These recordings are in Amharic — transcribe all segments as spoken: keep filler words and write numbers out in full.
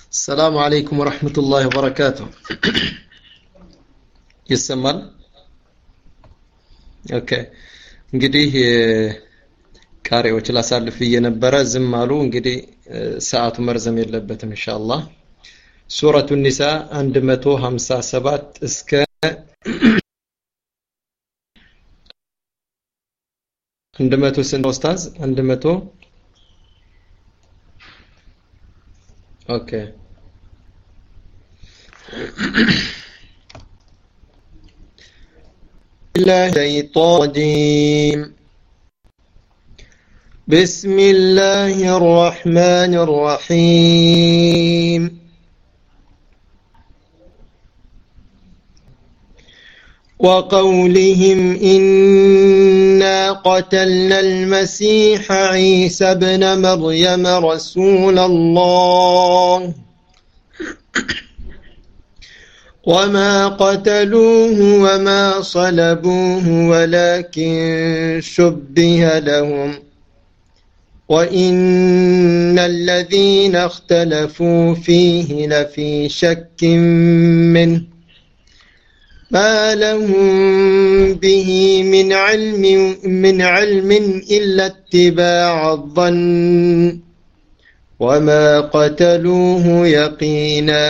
السلام عليكم ورحمة الله وبركاته. يسمال اوكي እንግዲህ ቃሪዎች ላሳልፍ የነበረ ዝም አሉ እንግዲህ ሰዓቱ መርዘም የለበትም ኢንሻአላህ ሱረቱ ኒሳ መቶ ሃምሳ ሰባት እስከ መቶ ስንት ኡስታዝ መቶ ኦኬ الشيطان بسم الله الرحمن الرحيم وقولهم إنا قتلنا المسيح عيسى ابن مريم رسول الله وما قتلوه وما صلبوه ولكن شبه لهم وإن الذين اختلفوا فيه لفي شك منه ما لهم به من علم من علم إلا اتباع الظن وما قتلوه يقينا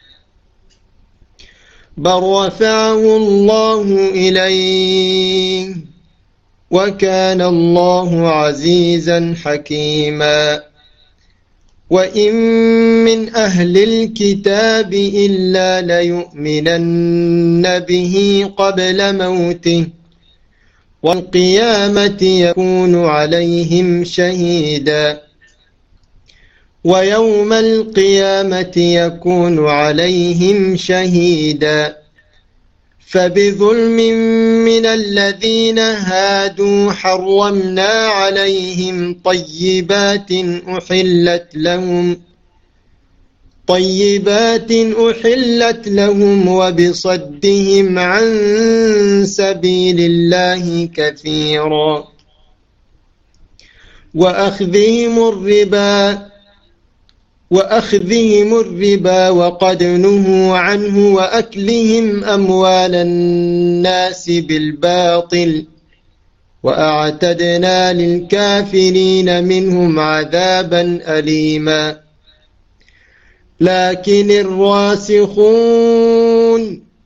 بل رفعه الله إليه وكان الله عزيزا حكيما وإن من أهل الكتاب إلا ليؤمنن به قبل موته والقيامة يكون عليهم شهيدا ويوم القيامة يكون عليهم شهيدا فبظلم من الذين هادوا حرمنا عليهم طيبات أحلت لهم طيبات أحلت لهم وبصدهم عن سبيل الله كثيرا وأخذهم الربا وأخذهم الربا وقد نهوا عنه وأكلهم أموال الناس بالباطل وأعتدنا للكافرين منهم عذابا أليما لكن الراسخون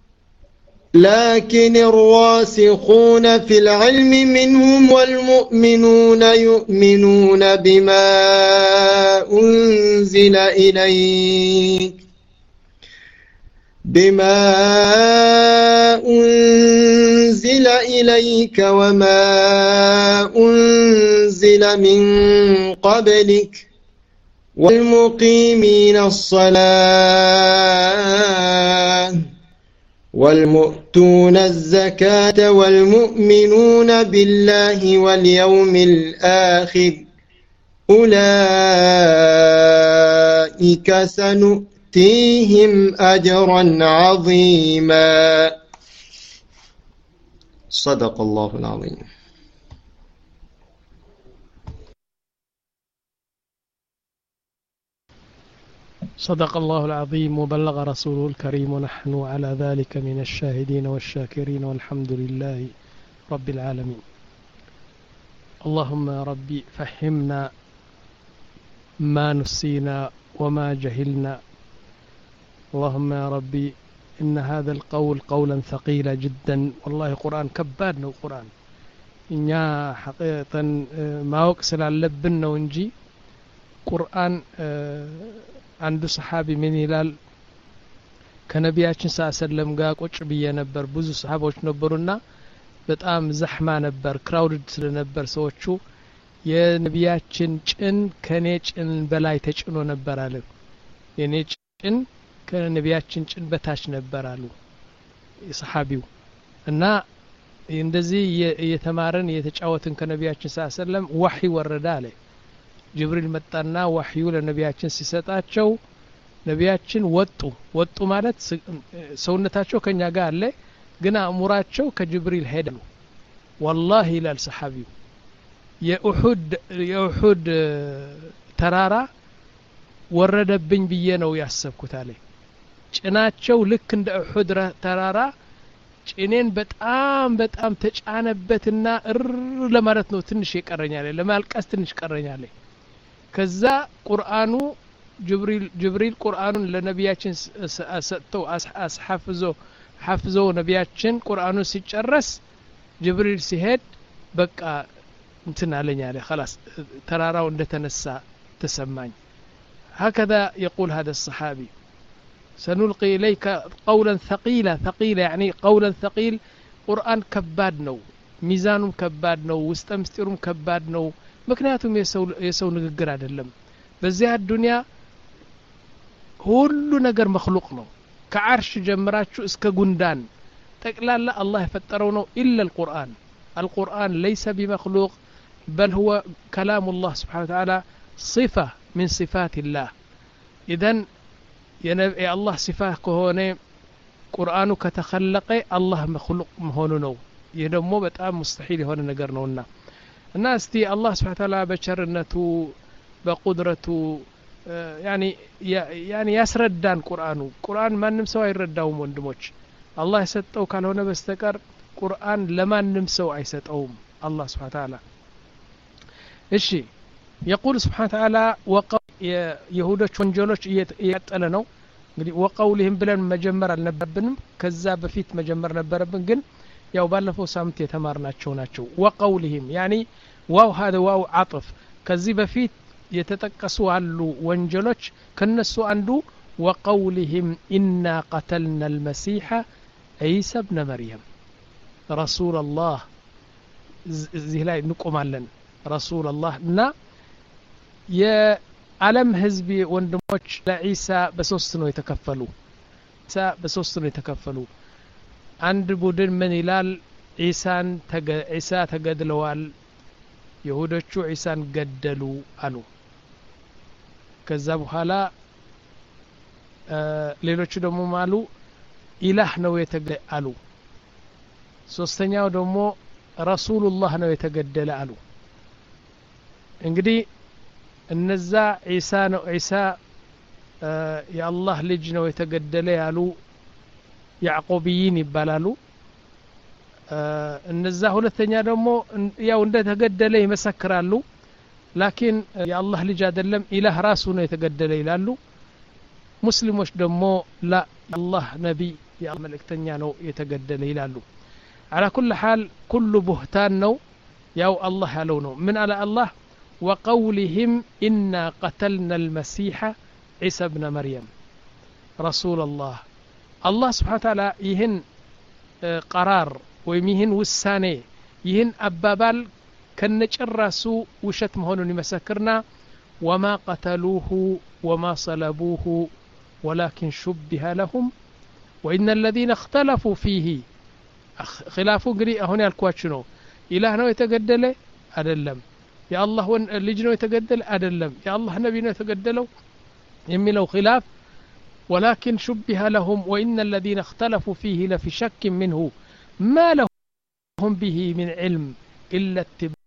لكن الراسخون في العلم منهم والمؤمنون يؤمنون بما أنزل إليك بما أنزل إليك وما أنزل من قبلك والمقيمين الصلاة والمؤتون الزكاة والمؤمنون بالله واليوم الآخر أولئك سنؤتيهم أجرا عظيما صدق الله العظيم صدق الله العظيم وبلغ رسوله الكريم ونحن على ذلك من الشاهدين والشاكرين والحمد لله رب العالمين اللهم يا ربي فهمنا ما نسينا وما جهلنا اللهم يا ربي إن هذا القول قولا ثقيلا جدا والله قرآن كبادنا القرآن إنيا حقيقة ما وكسل اللبنا ونجي قرآن አንዱ ሰሃቢ ምን ይላል ከነቢያችን ሰለላሁ ጋር ቁጭ ብዬ ነበር ብዙ ሰሃቦች ነበሩና በጣም ዘህማ ነበር ክራውድድ ስለነበር ሰዎቹ የነቢያችን ጭን ከኔ ጭን በላይ ተጭኖ ነበር አለ የኔ ጭን ከነቢያችን ጭን በታች ነበር አሉ ሰሃቢው እና እንደዚህ እየተማረን እየተጫወትን ከነቢያችን ሰለላሁ ወህይ ወረደ አለ ጅብሪል መጣና ወህዩ ለነቢያችን ሲሰጣቸው ነቢያችን ወጡ ወጡ ማለት ሰውነታቸው ከኛ ጋር አለ ግን አእምሯቸው ከጅብሪል ሄደሉ والله ይላል ሰሃቢው የኡሁድ የኡሁድ ተራራ ወረደብኝ ብዬ ነው ያሰብኩት አለ ጭናቸው ልክ እንደ ኡሁድ ተራራ ጭኔን በጣም በጣም ተጫነበትና እር ለማለት ነው ትንሽ ይቀረኛል ለማልቀስ ትንሽ ይቀረኛል ከዛ ቁርአኑ ጅብሪል ጅብሪል ቁርአኑን ለነቢያችን ሰጥተው አስሐፍዞ ሐፍዞ ነቢያችን ቁርአኑን ሲጨርስ ጅብሪል ሲሄድ በቃ እንትን አለኝ አለ خلاص ተራራው እንደተነሳ ተሰማኝ هكذا يقول هذا الصحابي سنلقي إليك قولا ثقيلا ثقيلا يعني قولا ثقيل قرآن كباد نو ميزان كباد نو واستمسترم كباد نو مكنياتهم يسو يسو نغغر አይደለም በዚህ ዱንያ ሁሉ ነገር مخلوق ነው ከዓርሽ ጀምራችሁ እስከ ጉንዳን ጠቅላላ አላህ የፈጠረው ነው إلا القرآن القرآن ليس بمخلوق بل هو كلام الله سبحانه وتعالى صفة من صفات الله إذن يا الله صفة كهونه قرآن كتخلق الله مخلوق مهونه نو يدمو بتام مستحيل هون ነገር ነውና እና እስቲ አላህ Subhanahu Wa Ta'ala በቸርነቱ በቁድረቱ ያኒ ያኒ ያስረዳን ቁርአኑ ቁርአን ማንንም ሰው አይረዳውም ወንድሞች አላህ የሰጠው ካልሆነ በስተቀር ቁርአን ለማንም ሰው አይሰጠውም አላህ Subhanahu Wa Ta'ala እሺ يقول سبحانه وتعالى وقول يهودوች ወንጀሎች እየቀጠለ ነው እንግዲህ ወቀውልህም ብለን መጀመር አልነበረብንም ከዛ በፊት መጀመር ነበረብን ግን ያው ባለፈው ሳምንት የተማርናቸው ናቸው ወቀውልህም يعني واو هذا واو عطف ከዚህ በፊት የተጠቀሱ አሉ ወንጀሎች ከነሱ አንዱ وقولهم إنا قتلنا المسيح عيسى ابن مريم رسول الله እዚህ ላይ እንቆማለን رسول الله እና የዓለም ህዝብ ወንድሞች ለኢሳ በሶስት ነው የተከፈሉ ኢሳ በሶስት ነው የተከፈሉ አንድ ቡድን ምን ይላል ኢሳን ኢሳ ተገድለዋል ይሁዶቹ ኢሳን ገደሉ አሉ ከዛ በኋላ ሌሎቹ ደግሞ ማሉ ኢላህ ነው የተገደለ አሉ ሶስተኛው ደግሞ ረሱሉላህ ነው የተገደለ አሉ እንግዲህ እነዛ ኢሳ ነው ኢሳ የአላህ ልጅ ነው የተገደለ ያሉ ያዕቆብይን ይባላሉ እነዛ ሁለተኛ ደግሞ ያው እንደተገደለ ይመሰክራሉ ላኪን የአላህ ልጅ አይደለም ኢላህ ራሱ ነው የተገደለ ይላሉ ሙስሊሞች ደግሞ ላ አላህ ነብይ የአላህ መልእክተኛ ነው የተገደለ ይላሉ على كل حال كل بهتان ነው ያው አላህ ያለው ነው ምን አለ አላህ وقولهم إنا قتلنا المسيح عيسى ابن مريم رسول الله الله سبحانه وتعالى يهن قرار ويمهن وساني يهن أبابال كنجرسو وشت مهون يمسكرنا وما قتلوه وما صلبوه ولكن شبه لهم وإن الذين اختلفوا فيه خلافوا قريء هنا الكواتشنو إلهنا يتقدل أدلم يا الله ልጅ ነው የተገደለ አይደለም يا الله ነብይ ነው የተገደለው የሚለው خلاف ولكن شبه لهم وإن الذين اختلفوا فيه لفي شك منه ما لهم به من علم إلا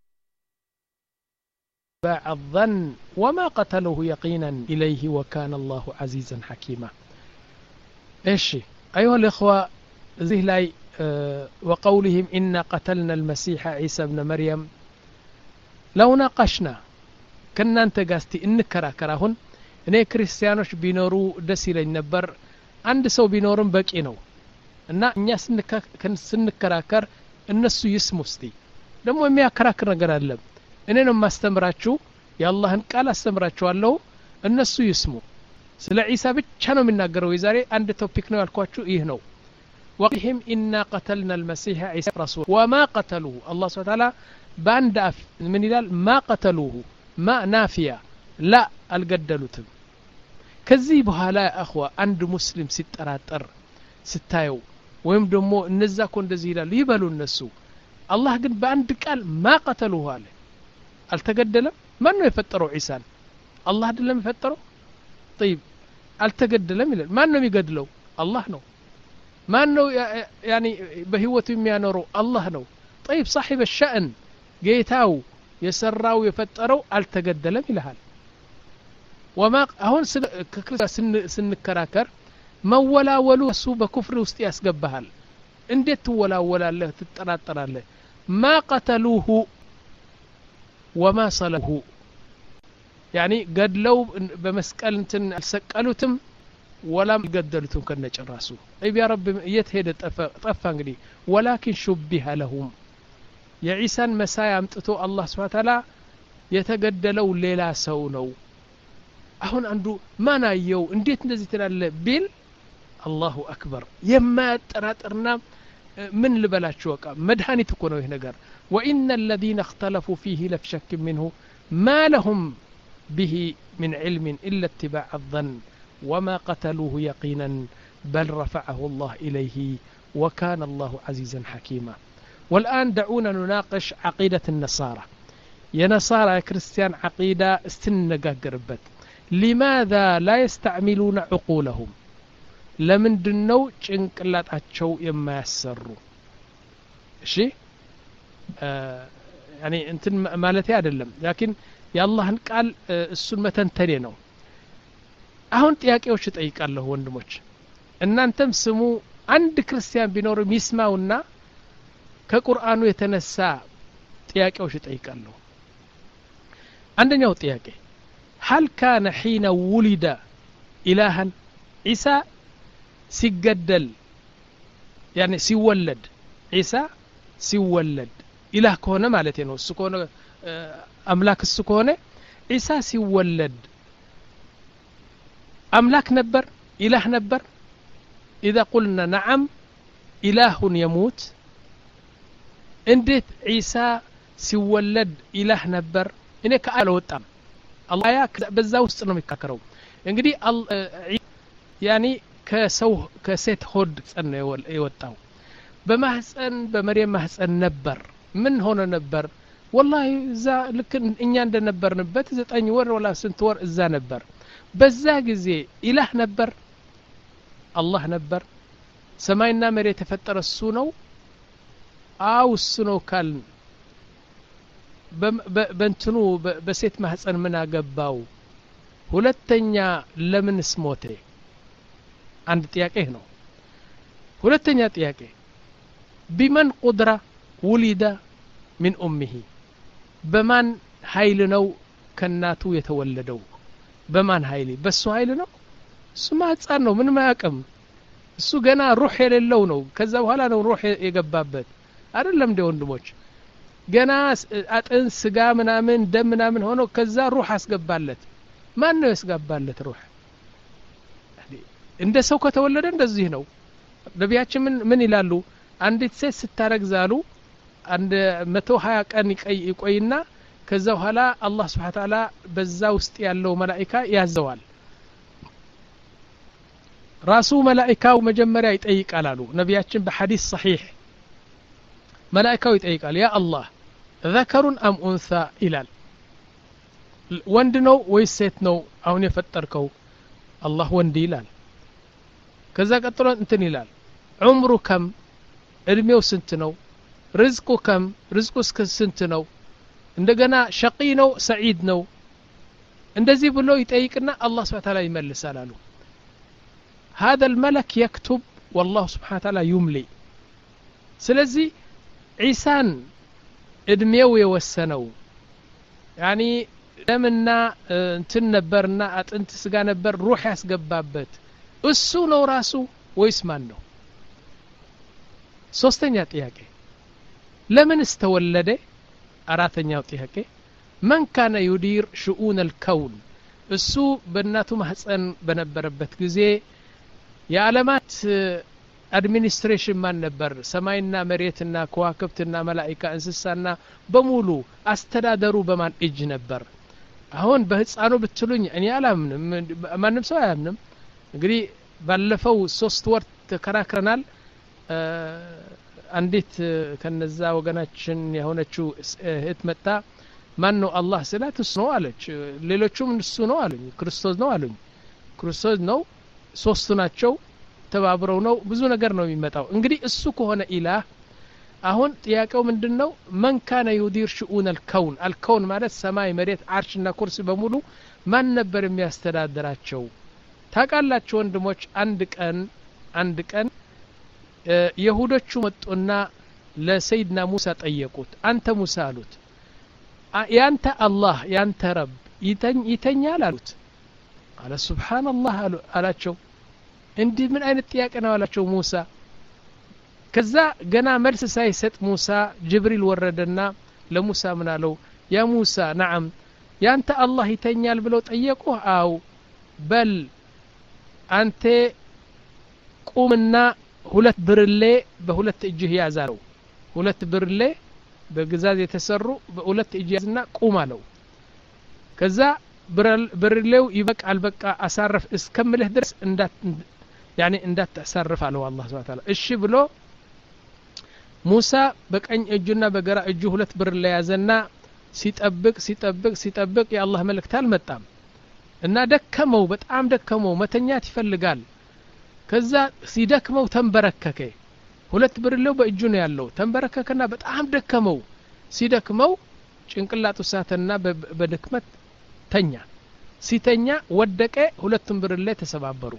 اتباع الظن وما قتلوه يقينا إليه وكان الله عزيزا حكيما ايش أيها الإخوة ذي لاي اه وقولهم إنا قتلنا المسيح عيسى ابن مريم لو ناقشنا كنا انت قاستي انكراكر አሁን እኔ ክርስቲያኖች ቢኖሩ ደስ ይለኝ ነበር አንድ ሰው ቢኖርም በቂ ነው እና እኛ ስንከራከር እነሱ ይስሙ እስቲ ደግሞ የሚያከራክር ነገር አለ እኔ ነው ማስተምራችሁ የአላህን ቃል አስተምራችኋለሁ እነሱ ይስሙ ስለ ኢሳ ብቻ ነው የሚናገረው የዛሬ አንድ ቶፒክ ነው ያልኳችሁ ይህ ነው وقهم إنا قتلنا المسيح عيسى رسول وما قتلوه الله سبحانه وتعالى باند من يلال ما قتلوه ما نافية لا القدلوتم كذي بهالا يا أخوة عند مسلم ستراتر ستايو ويم دمو النزا كون دزيلا ليبلو النسو الله قد باند قال ما قتلوه عليه التقدلم من يفتروا عيسى الله دلم يفتروا طيب التقدلم يلال ما انهم يقدلوا الله نو ما انه يعني بهوته يميانروا الله نو طيب صاحب الشأن جيتاو يسراو يفتروا التقدلم يلهال وما هون سنكراكر መወላወሉ እሱ በኩፍር ውስጥ ያስገባሃል እንዴት ትወላወላለህ ትጠራጠራለህ ما قتلوه وما صلوه يعني ገድለው በመስቀል እንትን አልሰቀሉትም ወላም ገደሉትም ከነጨራሱ አይ ያ ረብ የትሄደ ጠፋ ጠፋ እንግዲህ ولكن شبه لهم የዒሳን መሳይ አምጥቶ አላህ Subhanahu Ta'ala የተገደለው ሌላ ሰው ነው አሁን አንዱ ማን አየው እንዴት እንደዚህ ትላለ ቢል الله أكبر يما تراترنا من لبلاش وقع مدهاني تكونوا هنا نجار وإن الذين اختلفوا فيه لفشك منه ما لهم به من علم إلا اتباع الظن وما قتلوه يقينا بل رفعه الله إليه وكان الله عزيزا حكيما والآن دعونا نناقش عقيدة النصارى يا نصارى يا كريستيان عقيدة استنقا قربت لماذا لا يستعملون عقولهم ለምንድነው ጭንቅላታቸው የማያሰሩ እሺ ያኒ እንትን ማለት አይደለም لكن የአላህን ቃል እሱን መተንተኔ ነው አሁን ጥያቄዎች እጠይቃለሁ ወንድሞች እናንተም ስሙ አንድ ክርስቲያን ቢኖር ይስማውና ከቁርአኑ የተነሳ ጥያቄዎች እጠይቃለሁ አንደኛው ጥያቄ هل كان حين ولد إلها عيسى ሲገደል يعني ሲወለድ ዒሳ ሲወለድ ኢላህ ከሆነ ማለት ነው እሱ ከሆነ አምላክ እሱ ከሆነ ዒሳ ሲወለድ አምላክ ነበር ኢላህ ነበር اذا قلنا نعم اله يموت እንዴት ዒሳ ሲወለድ ኢላህ ነበር እኔ ከአልወጣም አላህ ያ በዛ ውስጥ ነው የሚካከረው እንግዲህ ያኒ ከሰው ከሴት ሆድ ጸነ የወጣው በማህፀን በመርየም ማህፀን ነበር ምን ሆነ ነበር والله እዛ ልክ እኛ እንደነበርንበት ዘጠኝ ወር ወላ ስንት ወር እዛ ነበር በዛ ጊዜ ኢላህ ነበር አላህ ነበር ሰማይና መሬት ተፈጠረ እሱ ነው አው እሱ ነው ካል በእንትኑ በሴት ማህፀን ምን አገባው ሁለተኛ ለምንስ ሞተ አንድ ጥያቄ ነው ሁለተኛ ጥያቄ بمن قدرة ولد من أمه በማን ኃይል ነው ከናቱ የተወለደው በማን ኃይል በሱ ኃይል ነው እሱ ማህፀን ነው ምን ማያቀም እሱ ገና ሩህ የሌለው ነው ከዛ በኋላ ነው ሩህ የገባበት አይደለም እንደ ወንድሞች ገና አጥን ስጋ ምናምን ደም ምናምን ሆኖ ከዛ ሩህ አስገባለት ማን ነው ያስገባለት ሩህ እንደ ሰው ከተወለደ እንደዚህ ነው ነቢያችን ምን ምን ይላሉ አንዲት ሴት ስታረግዛሉ አንድ መቶ ሃያ ቀን ይቆይና ከዛ በኋላ አላህ Subhanahu Ta'ala በዛ ውስጥ ያለው መላእክት ያዘዋል ራሱ መላእክው መጀመሪያ ይጠይቃል አሉ ነቢያችን በሐዲስ صحيح መላእክው ይጠይቃል ያ አላህ ذكر ام انثى ይላል ወንድ ነው ወይስ ሴት ነው አሁን የፈጠርከው አላህ ወንድ ይላል ከዛ ቀጥሎ እንትን ይላል ዑምሩ ከም እድሜው ስንት ነው ርዝቁ ከም ርዝቁስ ስንት ነው እንደገና ሸቂ ነው ሰዒድ ነው እንደዚህ ብሎ ይጠይቅና አላህ Subhanahu Ta'ala ይመልሳል አሉ هذا الملك يكتب والله سبحانه وتعالى يملي ስለዚህ ዒሳን እድሜው የወሰነው ያኒ ደምና እንትን ነበርና አጥንት ስጋ ነበር ሩህ ያስገባበት እሱ ነው ራሱ ወይስ ማን ነው ሶስተኛ ጥያቄ ለምን استولደ አራተኛው ጥያቄ من كان يدير شؤون الكون እሱ በእናቱ ማህፀን በነበረበት ጊዜ የዓለማት አድሚኒስትሬሽን ማን ነበር ሰማይና መሬትና ከዋክብትና መላእክት እንስሳና በሙሉ አስተዳደሩ በማን እጅ ነበር አሁን በህፃኑ ብትሉኝ እኔ አላምንም ማንም ሰው አያምንም እንግዲህ ባለፈው ሶስት ወር ተከራክረናል አንዲት ከነዛ ወገናችን የሆነችው እህት መጣ ማን ነው አላህ ስላት እሱ ነው አለች ሌሎቹም እሱ ነው አሉኝ ክርስቶስ ነው አሉኝ ክርስቶስ ነው ሶስቱ ናቸው ተባብረው ነው ብዙ ነገር ነው የሚመጣው እንግዲህ እሱ ከሆነ ኢላህ አሁን ጥያቄው ምንድነው من كان يدير شؤون الكون الكون ማለት ሰማይ መሬት አርሽና ኩርሲ በሙሉ ማን ነበር የሚያስተዳድራቸው ታቃላችሁ ወንድሞች አንድ ቀን አንድ ቀን ይሁዶቹ መጡና ለሰይድና ሙሳ ጠየቁት አንተ ሙሳ አሉት ያንተ አላህ ያንተ ረብ ይተኛል አሉት አለ ሱብሃንአላህ አላቸው እንዲህ ምን አይነት ጥያቄ ነው አላቸው ሙሳ ከዛ ገና መልስ ሳይሰጥ ሙሳ ጅብሪል ወረደና ለሙሳ ምን አለው ያ ሙሳ ነዓም ያንተ አላህ ይተኛል ብለው ጠየቁህ አው በል አንተ ቁምና ሁለት ብርሌ በሁለት እጅህ ያዛለው ሁለት ብርሌ በግዛዝ የተሰሩ በሁለት እጅ ያዝና ቁም አለው ከዛ ብርሌው ይበቃል በቃ አሳርፍ እስከምልህ ድረስ እንዳት ያኒ እንዳታሳርፍ አለው አላህ Subhanahu Wa Ta'ala እሺ ብሎ ሙሳ በቀኝ እጁና በግራ እጁ ሁለት ብርሌ ያዘና ሲጠብቅ ሲጠብቅ ሲጠብቅ የአላህ መልእክት አልመጣም እና ደከመው በጣም ደከመው መተኛት ይፈልጋል ከዛ ሲደክመው ተንበረከከ ሁለት ብርሌው በእጁ ነው ያለው ተንበረከከና በጣም ደከመው ሲደክመው ጭንቅላቱ ሳተና በድክመት ተኛ ሲተኛ ወደቀ ሁለቱም ብርሌ ተሰባበሩ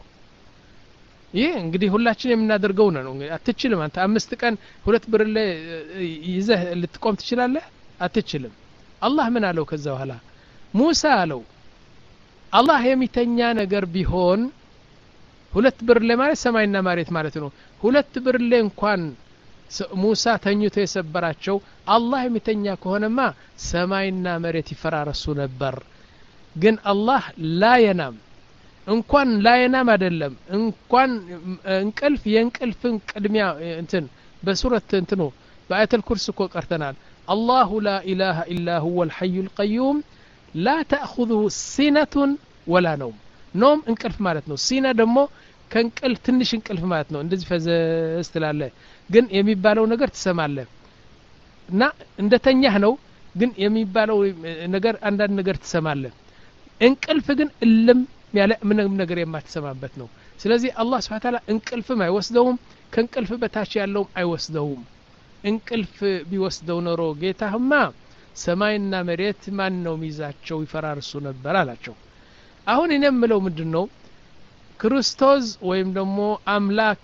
ይህ እንግዲህ ሁላችን የምናደርገው ነው አትችልም አንተ አምስት ቀን ሁለት ብርሌ ይዘህ ልትቆም ትችላለህ አትችልም አላህ ምን አለው ከዛ በኋላ ሙሳ አለው አላህ የሚተኛ ነገር ቢሆን ሁለት ብርሌ ማለት ሰማይና መሬት ማለት ነው ሁለት ብርሌ እንኳን ሙሳ ተኝቶ የሰበራቸው አላህ የሚተኛ ከሆነማ ሰማይና መሬት ይፈራረሱ ነበር ግን አላህ ላ የናም እንኳን ላ የናም አይደለም እንኳን እንቅልፍ የእንቅልፍን ቅድሚያ እንትን በሱረት እንትኑ በአያተል ኩርሲ እኮ ቀርተናል الله لا إله إلا هو الحي القيوم لا تأخذه سنة ولا نوم نوم انقلف معناتنو سينا دمو كانقل تنش انقلف معناتنو እንደዚህ ፈዘዝ ትላለህ ግን የሚባለው ነገር ትሰማለህ እና እንደተኛህ ነው ግን የሚባለው ነገር አንዳንድ ነገር ትሰማለህ እንቅልፍ ግን እልም ያለ ምንም ነገር የማትሰማበት ነው ስለዚህ አላህ Subhanahu Wa Ta'ala እንቅልፍም አይወስደውም ከእንቅልፍ በታች ያለውም አይወስደውም እንቅልፍ ቢወስደው ኖሮ ጌታህማ ሰማይና መሬት ማን ነው ሚዛቸው ይፈራርሱ ነበር አላቸው አሁን እኔም ምለው ምንድነው ክርስቶስ ወይም ደግሞ አምላክ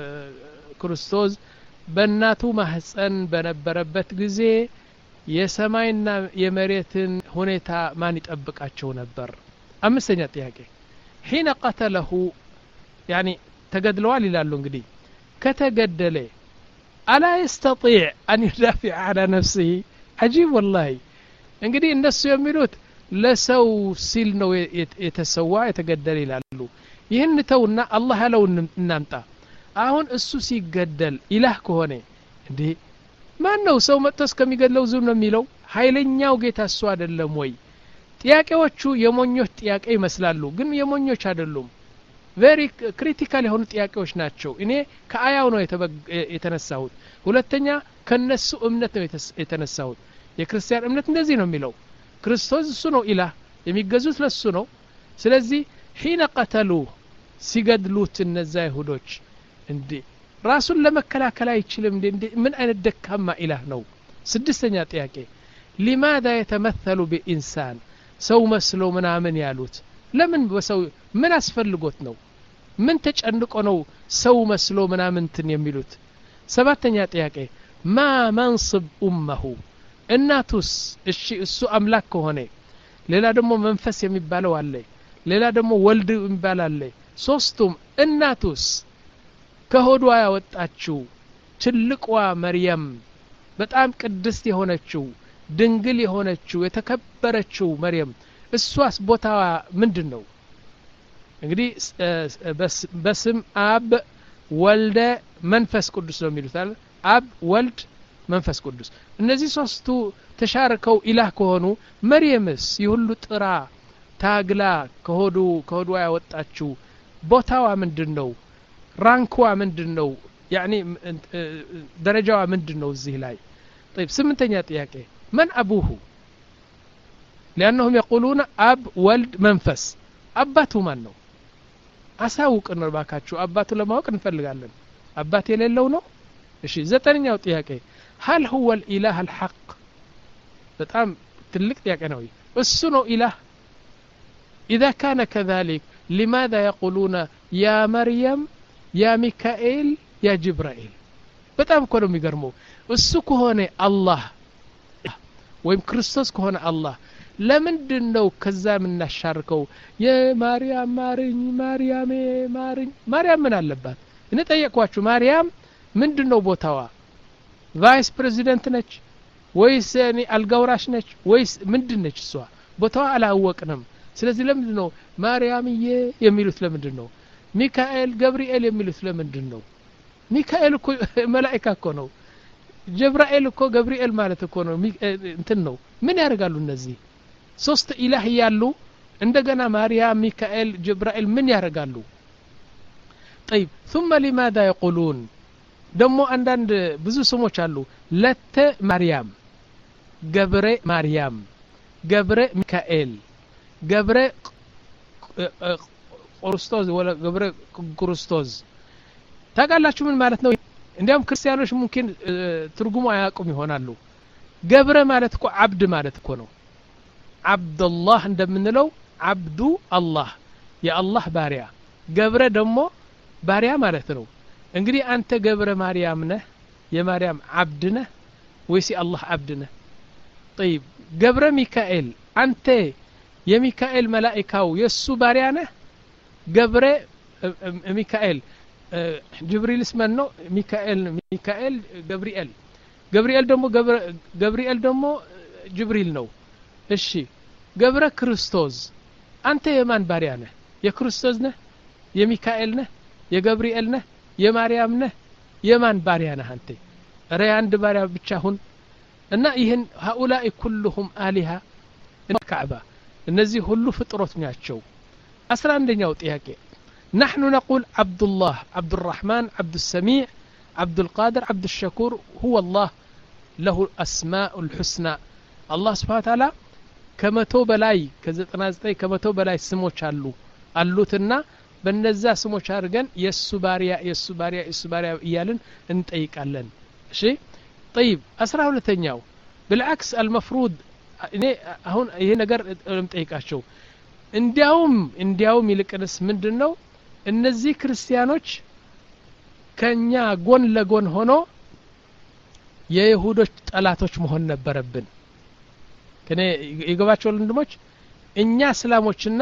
ክርስቶስ በእናቱ ማህፀን በነበረበት ጊዜ የሰማይና የመሬትን ሁኔታ ማን ይጠብቃቸው ነበር አምስተኛ ጥያቄ حين قتله يعني ተገድለዋል ይላሉ እንግዲህ ከተገደለ ألا يستطيع أن يدافع على نفسه عجيب والله እንግዲህ እነሱ የሚሉት ለሰው ሲል ነው የተሰዋ የተገደለ ይላሉ ይህን ተውና አላህ ያለው እናምጣ አሁን እሱ ሲገደል ኢላህ ከሆነ እንዴ ማን ነው ሰው መጥተስ ከሚገድለው ዝም ነው የሚለው ኃይለኛው ጌታ እሱ አይደለም ወይ ጥያቄዎቹ የሞኞች ጥያቄ ይመስላሉ ግን የሞኞች አይደሉም very critical የሆኑ ጥያቄዎች ናቸው እኔ ከአያው ነው የተነሳሁት ሁለተኛ ከነሱ እምነት ነው የተነሳሁት የክርስቲያን እምነት እንደዚህ ነው የሚለው ክርስቶስ እሱ ነው ኢላህ የሚገዙት ለሱ ነው ስለዚህ حين قتلوه ሲገድሉት እነዛ ይሁዶች እንዴ ራሱን ለመከላከል አይችልም እንዴ ምን አይነት ደካማ ኢላህ ነው ስድስተኛ ጥያቄ لماذا يتمثل بإنسان ሰው መስሎ ምናምን ያሉት ለምን በሰው ምን አስፈልጎት ነው ምን ተጨንቆ ነው ሰው መስሎ ምናምንትን የሚሉት ሰባተኛ ጥያቄ ما منصب امه እናቱስ እሺ እሱ አምላክ ከሆነ ሌላ ደግሞ መንፈስ የሚባለው አለ ሌላ ደግሞ ወልድ የሚባል አለ ሶስቱም እናቱስ ከሆዷ ያወጣችው ትልቋ መርየም በጣም ቅድስት የሆነችው ድንግል የሆነችው የተከበረችው መርየም እሷስ ቦታዋ ምንድነው እንግዲህ በስም አብ ወልደ መንፈስ ቅዱስ ነው የሚሉታል አብ ወልድ መንፈስ ቅዱስ እነዚህ ሶስቱ ተሻርከው ኢላህ ከሆኑ መርየምስ ይሁሉ ጥራ ታግላ ከሆዱ ከሆዷ ያወጣችው ቦታዋ ምንድነው ራንክዋ ምንድነው يعني درجاዋ ምንድነው እዚህ ላይ طيب ስምንተኛ ጥያቄ من ابوه لانهم يقولون اب ولد منفس አባቱ ማን ነው አሳውቅን ባካችሁ አባቱ ለማወቅ እንፈልጋለን አባት የሌለው ነው እሺ ዘጠነኛው ጥያቄ هل هو الإله الحق በጣም ትልቅ ጥያቄ ነው እሱ ነው ኢላህ إذا كان كذلك لماذا يقولون يا مريم يا ميكائيل يا جبرائيل በጣም እኮ ነው የሚገርመው እሱ ከሆነ አላህ ወይም ክርስቶስ ከሆነ አላህ ለምንድነው ከዛ ምናሻርከው የማርያም ማርኝ ማርያም ማርኝ ማርያም ምን አለባት እኔ ጠየቅኳችሁ ማርያም ምንድነው ቦታዋ ቫይስ ፕሬዚደንት ነች ወይስ እኔ አልጋውራሽ ነች ወይስ ምንድነች እሷ ቦታዋ አላወቅንም ስለዚህ ለምንድነው ማርያምዬ የሚሉት ለምንድነው ሚካኤል ገብርኤል የሚሉት ለምንድነው ሚካኤል እኮ መላእክት እኮ ነው ጀብራኤል እኮ ገብርኤል ማለት እኮ ነው እንትን ነው ምን ያደርጋሉ እነዚህ ሶስት ኢላህ ያሉ እንደገና ማርያም ሚካኤል ጀብራኤል ምን ያደርጋሉ طيب ثم لماذا يقولون ደሞ አንዳንድ ብዙ ስሞች አሉ ለተ ማርያም ገብረ ማርያም ገብረ ሚካኤል ገብረ ክርስቶስ ወላ ገብረ ክርስቶስ ታጋላችሁ ምን ማለት ነው እንዲያም ክርስቲያኖች ሙምኪን ትርጉሙ አያውቁም ይሆናሉ ገብረ ማለት እኮ አብድ ማለት እኮ ነው አብዱላህ እንደምንለው አብዱ አላህ የአላህ ባሪያ ገብረ ደግሞ ባሪያ ማለት ነው እንግዲህ አንተ ገብረ ማርያም ነህ የማርያም አብድ ነህ ወይስ የአላህ አብድ ነህ طيب ገብረ ሚካኤል አንተ የሚካኤል መላእክታው የሱ ባሪያ ነህ ገብረ ሚካኤል ጅብሪል እስመን ነው ሚካኤል ሚካኤል ገብርኤል ገብርኤል ደግሞ ገብርኤል ደግሞ ጅብሪል ነው እሺ ገብረ ክርስቶስ አንተ የማን ባሪያ ነህ የክርስቶስ ነህ የሚካኤል ነህ የገብርኤል ነህ የማርያም ነህ የማን ባሪያ ነህ አንተ ረ አንድ ባሪያ ብቻ ሁን እና ይሄን هؤلاء كلهم آلهة الكعبة እነዚህ ሁሉ ፍጥሮች ናቸው አስራ አንደኛው ጥያቄ نحن نقول عبد الله عبد الرحمن عبد السميع عبد القادر عبد الشكور هو الله له أسماء الحسنى الله سبحانه وتعالى كما تو بلاي كزطنا زطاي كما تو بلاي سموች አሉ አሉትና በነዛ ስሞች አድርገን የሱ ባሪያ የሱ ባሪያ የሱ ባሪያ እያልን እንጠይቃለን እሺ طيب አስራ ሁለተኛው بالعكس المفروض እኔ አሁን ይሄ ነገር እንጠይቃቸው እንዲያውም እንዲያውም ይልቅንስ ምንድነው እነዚህ ክርስቲያኖች ከኛ ጎን ለጎን ሆኖ የይሁዶች ጠላቶች መሆን ነበረብን ከኔ ይገባቸው ወንድሞች እኛ እስላሞችና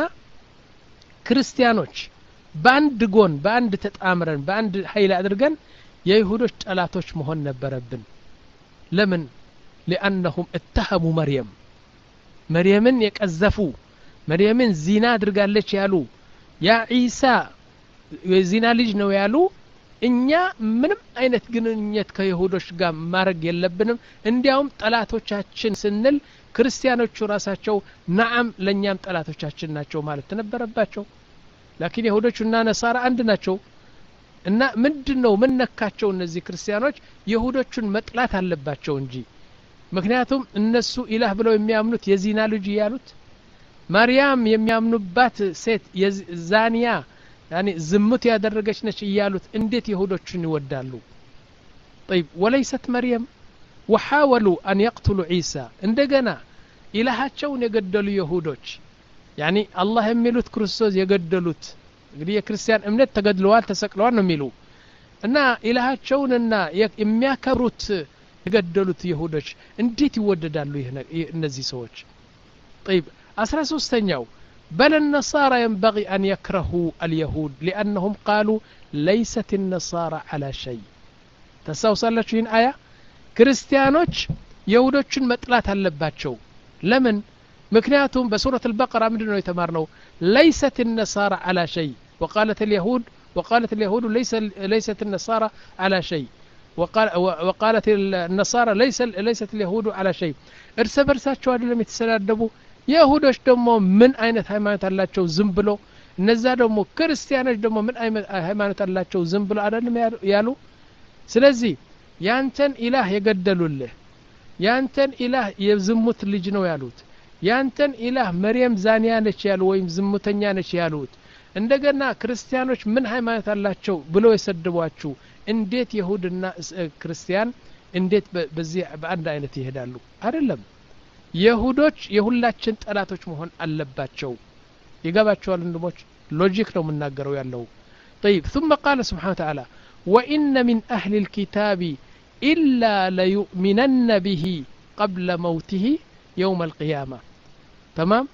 ክርስቲያኖች በአንድ ጎን በአንድ ተጣምረን በአንድ ኃይል አድርገን የይሁዶች ጠላቶች መሆን ነበረብን ለምን لانهم اتهموا مريم مريمን የቀዘፉ مريمን ዚና አድርጋለች ያሉ ያ ኢሳ የዚና ልጅ ነው ያሉ እኛ ምንም አይነት ግንኙነት ከይሁዶች ጋር ማድረግ የለብንም እንዲያውም ጠላቶቻችን ስንል ክርስቲያኖቹ ራሳቸው ነዓም ለኛም ጠላቶቻችን ናቸው ማለት ተነበረባቸው لكن ይሁዶቹና ነሳራ አንድ ናቸው እና ምንድነው ምን ነካቸው እነዚህ ክርስቲያኖች ይሁዶቹን መጥላት አለባቸው እንጂ ምክንያቱም እነሱ ኢላህ ብለው የሚያምኑት የዚና ልጅ ያሉት ማርያም የሚያምኑባት ሴት የዛኒያ يعني ዝሙት ያደረገች ነች ይያሉት እንዴት ይሁዶቹን ይወዳሉ طيب وليست مريم وحاولوا ان يقتلوا عيسى እንደገና ኢላሃቸውን የገደሉ ይሁዶች يعني الله የሚሉት ክርስቶስ የገደሉት እንግዲህ የክርስቲያን እምነት ተገድለዋል ተሰቅለዋል ነው የሚሉ እና ኢላሃቸውንና የሚያከብሩት የገደሉት ይሁዶች እንዴት ይወደዳሉ እነዚህ ሰዎች طيب አስራ ሶስተኛው بل النصارى ينبغي أن يكرهوا اليهود لأنهم قالوا ليست النصارى على شيء تساوسالله شين آية كريستيانوش يهودوشن مطلات አለባቸው لمن مكنياتهم بسورة البقرة مدنو يتمارنو ليست النصارى على شيء وقالت اليهود وقالت اليهود ليس ليست النصارى على شيء وقال وقالت النصارى ليس ليست اليهود على شيء እርስ በርሳቸው አይደለም የተሰዳደቡ ይሁዶች ደግሞ ምን አይነት ሃይማኖት አላቸው ዝም ብሎ እነዛ ደግሞ ክርስቲያኖች ደግሞ ምን አይነት ሃይማኖት አላቸው ዝም ብሎ አይደለም ያሉ ስለዚህ ያንተን ኢላህ የገደሉልህ ያንተን ኢላህ የዝሙት ልጅ ነው ያሉት ያንተን ኢላህ መርየም ዛኒያ ነች ያሉ ወይም ዝሙተኛ ነች ያሉት እንደገና ክርስቲያኖች ምን ሃይማኖት አላቸው ብሎ የሰደቧችሁ እንዴት ይሁድና ክርስቲያን እንዴት በዚህ በአንድ አይነት ይሄዳሉ አይደለም ይሁዶች የሁላችን ጠላቶች መሆን አለባቸው ይገባቸዋል ወንድሞች ሎጂክ ነው የምናገረው ያለው طيب ثم قال سبحانه وتعالى وإن من أهل الكتاب إلا ليؤمنن به قبل موته يوم القيامة تمام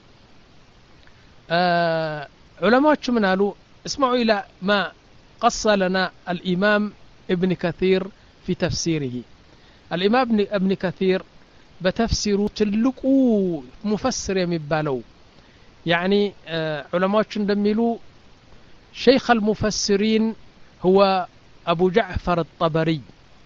آه علماء من قالوا اسمعوا إلى ما قص لنا الإمام ابن كثير في تفسيره الإمام ابن, ابن كثير بتفسيره تلقوا مفسر يمبالو يعني آه علماء دميلو شيخ المفسرين هو أبو جعفر الطبري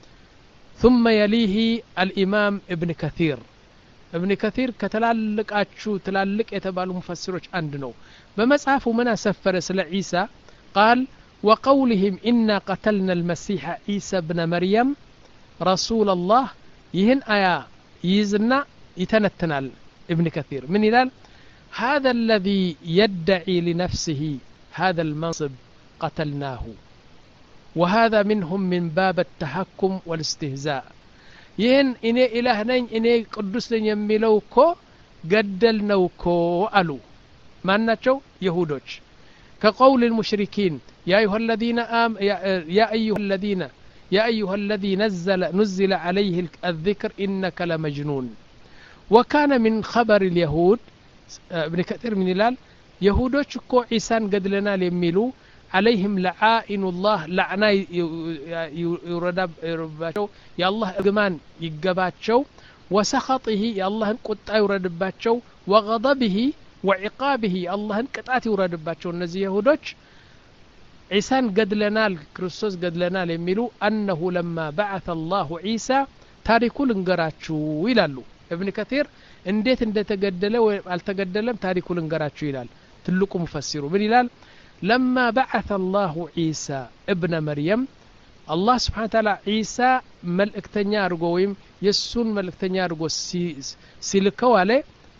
ثم يليه الإمام ابن كثير ابن كثير كتلالك أتشو تلالك يتبالو مفسروش عندنا بمسعفه منا سفر سل عيسى قال وقولهم إنا قتلنا المسيح عيسى بن مريم رسول الله يهن آية يزنا يتنتنال ابن كثير من إلال هذا الذي يدعي لنفسه هذا المنصب قتلناه وهذا منهم من باب التحكم والاستهزاء يهن إني إلهنين إني قدس لن يميلوكو قدلنوكو ألو ما نتشو يهودوش كقول المشركين يا أيها الذين آم يا, يا أيها الذين يا أيها الذي نزل نزل عليه الذكر إنك لمجنون وكان من خبر اليهود ابن كثير من الال يهودوش كو عيسان قدلنا ليميلو عليهم لعائن الله لعنا يردب يرباتشو يا الله اغمان يقباتشو وسخطه يا الله قطع يردباتشو وغضبه وعقابه يا الله قطعت يردباتشو እነዚህ يهودوች عيسان قدلنا الكريستوس قدلنا ليميلو أنه لما بعث الله عيسى تاريخو لنقراتشو ይላሉ ابن كثير እንዴት እንደተገደለ ወይ አልተገደለም ታሪኩ ልንገራችሁ ይላል ትልቁ ሙፈሲሩ ምን ይላል لما بعث الله عيسى ابن مريم الله سبحانه وتعالى عيسى ملእክተኛ አድርጎ ወይም የሱን መلእክተኛ አድርጎ ሲልከው አለ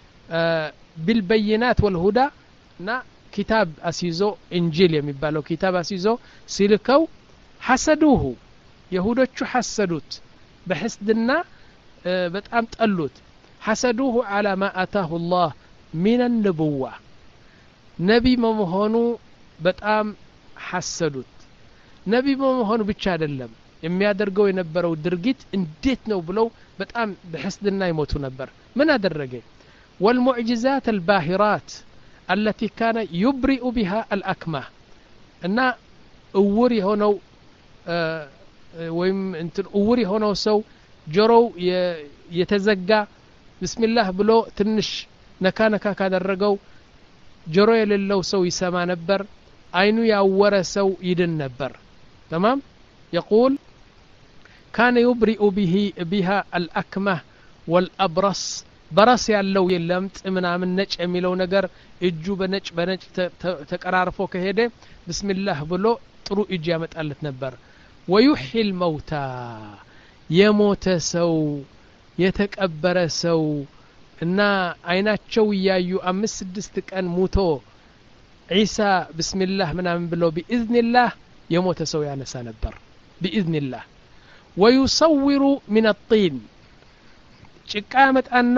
بالبينات والهدى ና كتاب أسيزو إنجيل የሚባለው كتاب أسيزو ሲልከው حسدوه يهودوቹ حسدوت بحسدنا በጣም ጠሉት حسدوه على ما أتاه الله من النبوة نبي ممهونو በጣም حسدوت نبي ممهونو ብቻ አይደለም የሚያደርገው የነበረው ድርጊት እንዴት ነው ብለው በጣም በحسدنا ይሞቱ ነበር ምን አደረገ والمعجزات الباهرات التي كان يبرئ بها الأكمه እና እውር የሆነው ወይም እንትን እውር የሆነው ሰው ጆሮው የተዘጋ ብስሚላህ ብሎ ትንሽ ነካ ነካ ካደረገው ጆሮ የሌለው ሰው ይሰማ ነበር አይኑ ያወረ ሰው ይድን ነበር تمام يقول كان يبرئ به بها الأكمه والأبرص برص ያለው የለምጥ ምናምን ነጭ የሚለው ነገር እጁ በነጭ በነጭ ተቀራርፎ ከሄደ ብስሚላህ ብሎ ጥሩ እጅ ያመጣለት ነበር ويحيي الموتى የሞተ ሰው የተቀበረ ሰው እና አይናቸው ያዩ አምስት ስድስት ቀን ሙቶ ዒሳ ብስሚላህ ምናምን ብሎ بإذنillah የሞተ ሰው ያነሳ ነበር بإذنillah ويصور من الطين ጭቃ መጣና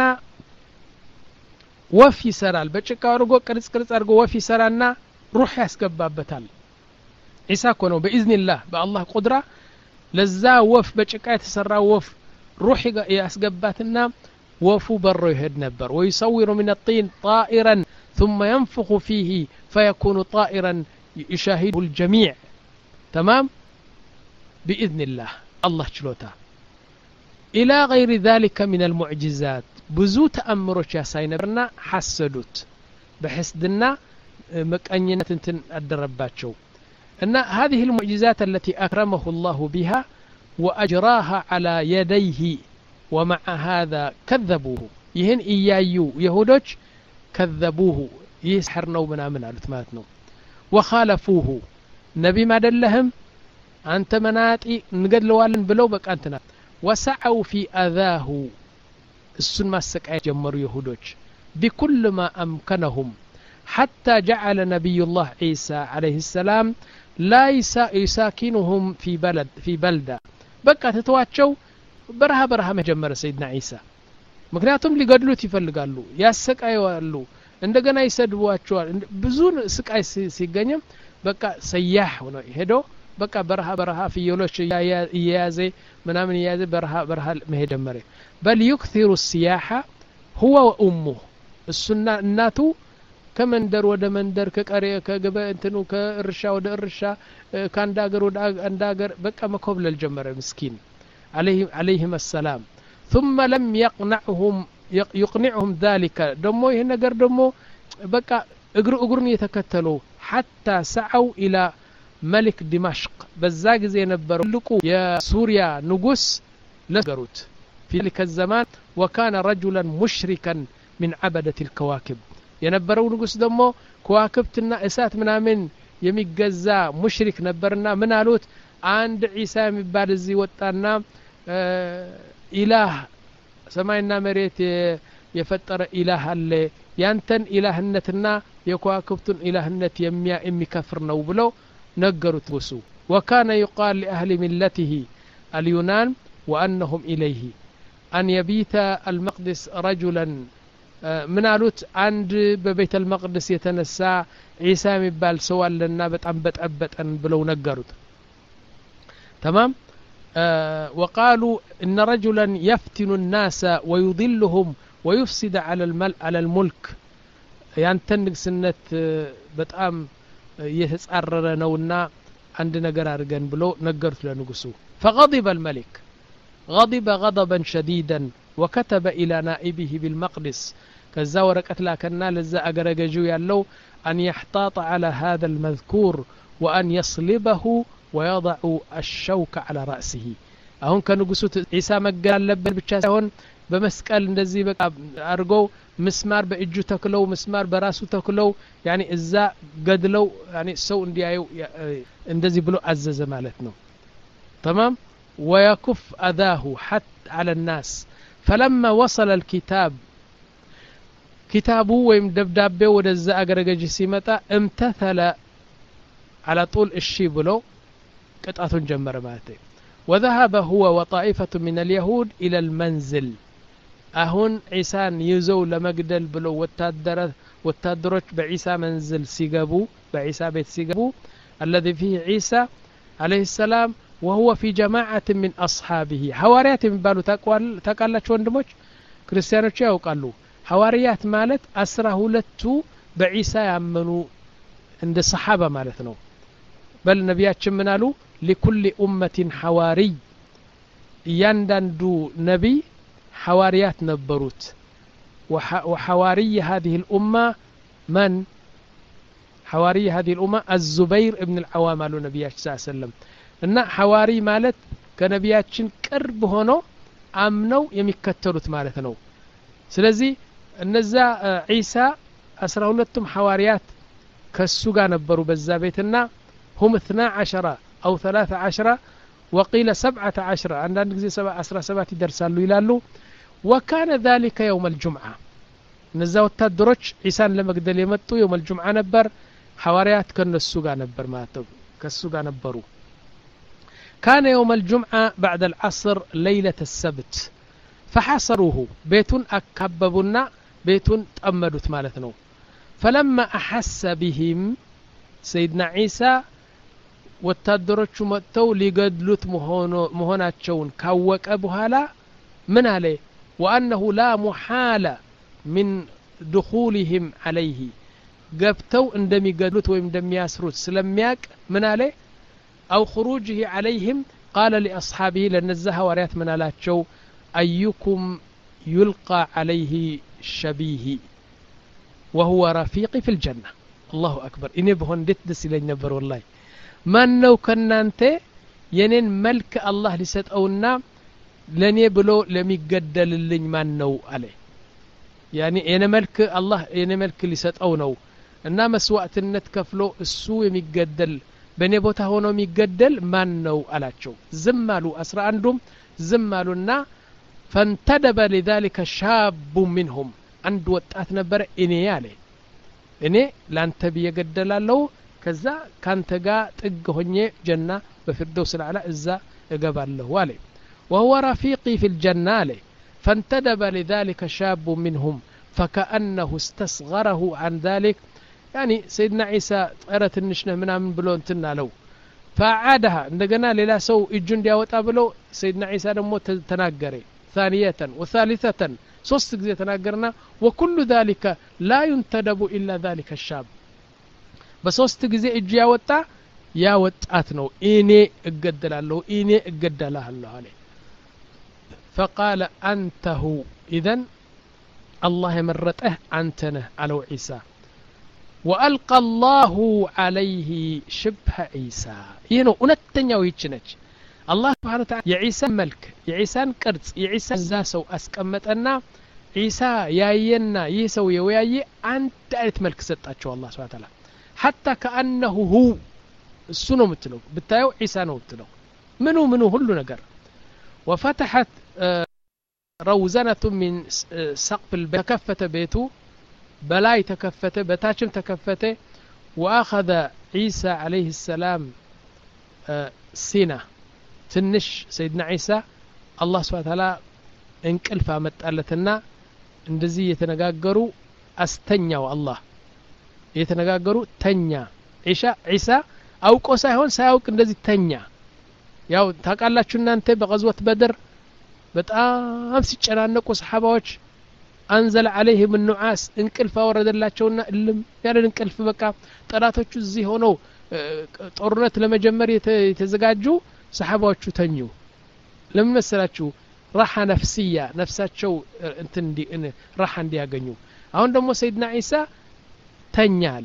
ወፍ ይሰራል በጭቃ አድርጎ ቅርጽ ቅርጽ አድርጎ ወፍ ይሰራና ሩህ ያስገባበታል ዒሳ እኮ ነው بإذنillah በአላህ ቁድራ ለዛ ወፍ በጭቃ የተሰራ ወፍ ሩህ ያስገባትና ወፉ በሮ ይሄድ ነበር ويصور من الطين طائرا ثم ينفخ فيه فيكون طائرا يشاهده الجميع تمام بإذن الله الله ችሎታ إلى غير ذلك من المعجزات بزو تأمروች ያሳይ ነበርና حسدوت بحسدنا مقانيነት እንትን አደረባቸው ان هذه المعجزات التي أكرمه الله بها وأجراها على يديه ومع هذا كذبوه يهن إيايو يهودوش كذبوه يسحر نو منا من على ثماتنا وخالفوه نبي ما دلهم أنت مناتي نقد لوالن بلو بك أنتنا وسعوا في أذاه السن ما السكعي جمروا يهودوش بكل ما أمكنهم حتى جعل نبي الله عيسى عليه السلام لا يساكنهم في بلد في بلدة بقى تتواتشو በረሃ በረሃ መጀመረ ሰይድና ዒሳ ምክንያቱም ሊገድሉት ይፈልጋሉ ያሰቃያሉ እንደገና ይሰድቧቸዋል ብዙ ስቃይ ሲገኝም በቃ ሰያህ ሆኖ ሄዶ በቃ በረሃ በረሃ ፍየሎች ይያዘ ምናምን ይያዘ በረሃ በረሃ መሄድ ጀመረ بل يكثر السياحه هو وامه السنه እናቱ ከመንደር ወደ መንደር ከቀሪያ ከገበ እንትኑ ከእርሻ ወደ እርሻ ካንዳ ሀገር ወደ አንዳ ሀገር በቃ መኮብለል ጀመረ ምስኪን عليه عليهم السلام ثم لم يقنعهم يقنعهم ذلك دمو ይሄ ነገር ደሞ በቃ እግሩ እግሩን የተከተሉ حتى سعوا الى ملك دمشق በዛ ጊዜ የነበረው ልቁ የሱሪያ ንጉስ ለገሩት في ذلك الزمان وكان رجلا مشركا من عبدة الكواكب የነበረው ንጉስ ደሞ ከዋክብትና እሳት ምናምን የሚገዛ ሙሽሪክ ነበርና ምን አሉት አንድ ዒሳ የሚባል እዚህ ወጣና ኢላህ ሰማይና መሬት የፈጠረ ኢላህ አለ ያንተን ኢላህነትና የከዋክብቱን ኢላህነት የሚከፍር ነው ብሎ ነገሩት ወሱ وكان يقال لأهل ملته اليونان وأنهم إليه أن يبيت المقدس رجلا من قالوت عند ببيت المقدس يتنسى عيسى مبال سوال لنا بتعم بتعبتن بلو نقروت تمام آه وقالوا إن رجلا يفتن الناس ويضلهم ويفسد على المل على الملك يعني تنق سنة بتعم يتسعرر نونا عند نقر أرجن بلو نقرت لنقصو فغضب الملك غضب غضبا شديدا وكتب إلى نائبه بالمقدس كذا ورقت لكنا لذا أجرجوا يالله أن يحتاط على هذا المذكور وأن يصلبه ويضع الشوك على رأسه أهون كانوا قصوت عيسى مقال لبن بتشاهون بمسكال እንደዚህ በቃ አርገው مسمار በእጁ ተክለው مسمار በራሱ ተክለው يعني እዛ ገድለው يعني ሰው እንዲያዩ እንደዚህ ብሎ አዘዘ ማለት ነው تمام ويكف أذاه حتى على الناس فلما وصل الكتاب كتابه ويم دبدابه ودزا اغرغج سيمطا امتثل على طول الشي بلو قطعتون جمر ماته وذهب هو وطائفة من اليهود إلى المنزل أهون عيسان يزو لمقدل بلو وتادرت وتادرت بعيسى منزل سيغبو بعيسى بيت سيغبو الذي فيه عيسى عليه السلام وهو في جماعة من أصحابه حواريات من بالو تقوال تقالات وندموش كريستيانوش يوقالو حواريات مالت أسره لتو بعيسى يأمنوا عند الصحابة مالتنا بل نبيات شمنالو لكل أمة حواري يندندو نبي حواريات نبروت وحواري هذه الأمة من حواري هذه الأمة الزبير ابن العوام قالوا نبيات صلى الله عليه وسلم إن حواري مالت كنبياتشن قرب هونو امنو يمكتلوت مالتنا ስለዚህ እነዛ ዒሳ አስራ ሁለቱም ሐዋርያት ከሱ ጋር ነበሩ በዛ ቤትና هم اثنا عشر او ثلاثة عشر وقيل سبعة عشر عندنا ጊዜ አስራ ሰባት ይደርሳሉ ይላሉ وكان ذلك يوم الجمعة እነዛ ወታደሮች ዒሳን ለመግደል የመጡ يوم الجمعة ነበር ሐዋርያት ከነሱ ጋር ነበር ማለት ከሱ ጋር ነበሩ كان يوم الجمعة بعد العصر ليلة السبت فحصروه بيتون أكببنا بيتون تأمدت مالتنا فلما أحس بهم سيدنا عيسى والتدرج متو لقدلت مهوناتشون كوك أبوهالا من عليه وأنه لا محالة من دخولهم عليه قبتو اندمي قدلت ويمدمي ياسروت سلمياك من عليه أو خروجه عليهم قال لأصحابه لنزها وريات من علاتشو أيكم يلقى عليه شبيه وهو رفيقي في الجنة الله أكبر إني بهون دتدس إلي نبر والله ما نو كنانت ينين ملك الله لسات أونا لن يبلو لم يقدل اللي ما نو عليه يعني أنا ملك الله أنا ملك لسات أونو إنما سوقت النت كفلو السوء يقدل بني بوتا هونو يقدل ما نو على شو زمالو أسرع عندهم زمالونا فانتدب لذلك شاب منهم عند وقت نبر إني عليه إني لان تبي يقدل له كذا كان تجا تجهني جنة بفردوس العلا إذا جبل له عليه وهو رفيقي في الجنة له فانتدب لذلك شاب منهم فكأنه استصغره عن ذلك يعني سيدنا عيسى أرت النشنة منا من بلون تنا له فعادها عندنا للا سو اجون دياوطا بلو سيدنا عيسى دمو تناغري ثانية وثالثة ሶስት ጊዜ ተናገርና وكل ذلك لا ينتدب إلا ذلك الشاب በሶስት ጊዜ እጁ ያወጣ ያወጣት ነው እኔ እገደላለሁ እኔ እገደላለሁ አለ فقال أنت هو إذن الله يمرته أنت نه على عيسى وألقى الله عليه شبه عيسى ينو እነተኛው ይችነች الله سبحانه وتعالى يعيسى ملك يعيسى قرص يعيسى زاسو اسقمطنا عيسى ياينا يسو يوياي انت ايت ملك سطاچو الله سبحانه وتعالى حتى كانه هو السنو متلو بتايو عيسى نو متلو منو منو كله ነገር وفتحت روزنة من سقف البيت كفت بيته بلاي تكفت بتاچم تكفت واخذ عيسى عليه السلام سنة ትንሽ ሰይድና ዒሳ አላህ Subhanahu Ta'ala እንቅልፍ አመጣለትና እንደዚህ የተነጋገሩ አስተኛው አላህ የተነጋገሩ ተኛ ዒሳ ዒሳ አውቆ ሳይሆን ሳያውቅ እንደዚህ ተኛ ያው ታቃላችሁ እናንተ በغزوة بدر በጣም ሲጨናነቁ ሰሃባዎች አንዘለ عليهم النعاس እንቅልፍ አወረደላቸውና እልም ያለ እንቅልፍ በቃ ጠላቶቹ እዚህ ሆነው ጦርነት ለመጀመር የተዘጋጁ ሰሃባዎቹ ተኙ ለምን መሰላችሁ راحه نفسيه ነፍሳቸው እንትን እንዲ راحه እንዲያገኙ አሁን ደግሞ ሰይድና ዒሳ ተኛ አለ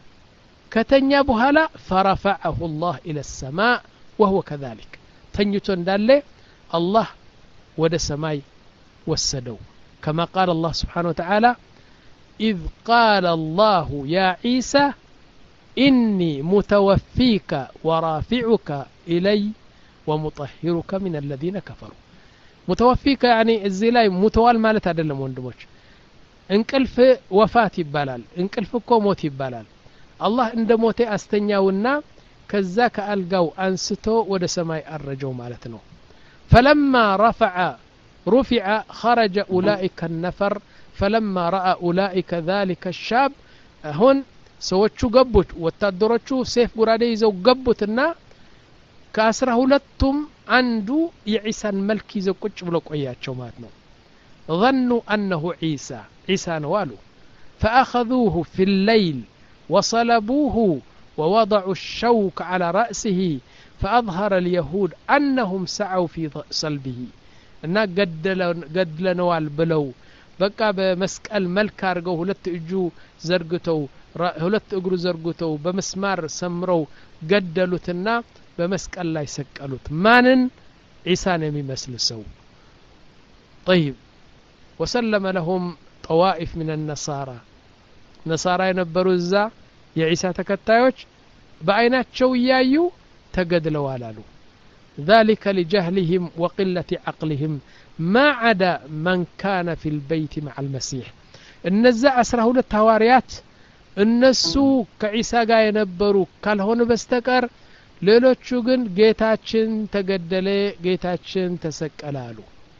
ከተኛ በኋላ فرفعه الله الى السماء وهو كذلك ተኝቶ እንዳለ الله ወደ ሰማይ ወሰደው كما قال الله سبحانه وتعالى إذ قال الله يا عيسى إني متوفيك ورافعك إلي ومطهرك من الذين كفروا متوفيك يعني الزلاي متوال مالت አይደለም ወንድሞች እንቅልፍ ወፋት ይባላል እንቅልፍ እኮ ሞት ይባላል አላህ እንደ ሞቴ አስተኛውና ከዛ ከአልጋው አንስቶ ወደ ሰማይ አረጀው ማለት ነው فلما رفع رفع خرج أولئك النفر فلما رأى أولئك ذلك الشاب هون ሰዎቹ ገቡት ወታደሮቹ ሴፍ ጉራዴ ይዘው ገቡትና ከአስራ ሁለቱም አንዱ የዒሳን መልክ ይዘው ቁጭ ብሎ ቆያቸው ማለት ነው ظنوا أنه عيسى عيسى نوالو فأخذوه في الليل وصلبوه ووضعوا الشوك على رأسه فأظهر اليهود أنهم سعوا في صلبه እና ገድለነዋል ብለው በቃ በመስቀል መልክ አርገው ሁለት እጁ ዘርግተው ሁለት እግሩ ዘርግተው በመስማር ሰምረው ገደሉትና በመስቀል ላይ ሰቀሉት ማንን ዒሳን የሚመስል ሰው طيب وسلم لهم طوائف من النصارى نصارى የነበሩ እዛ የዒሳ ተከታዮች በአይናቸው ያዩ ተገድለዋል አሉ ذلك لجهلهم وقلة عقلهم ما عدا من كان في البيت مع المسيح النزع أسره التواريات النسو كعيسى قا ينبرو كالهون بستكر ሌሎቹ ግን ጌታችን ተገደለ ጌታችን ተሰቀላሉ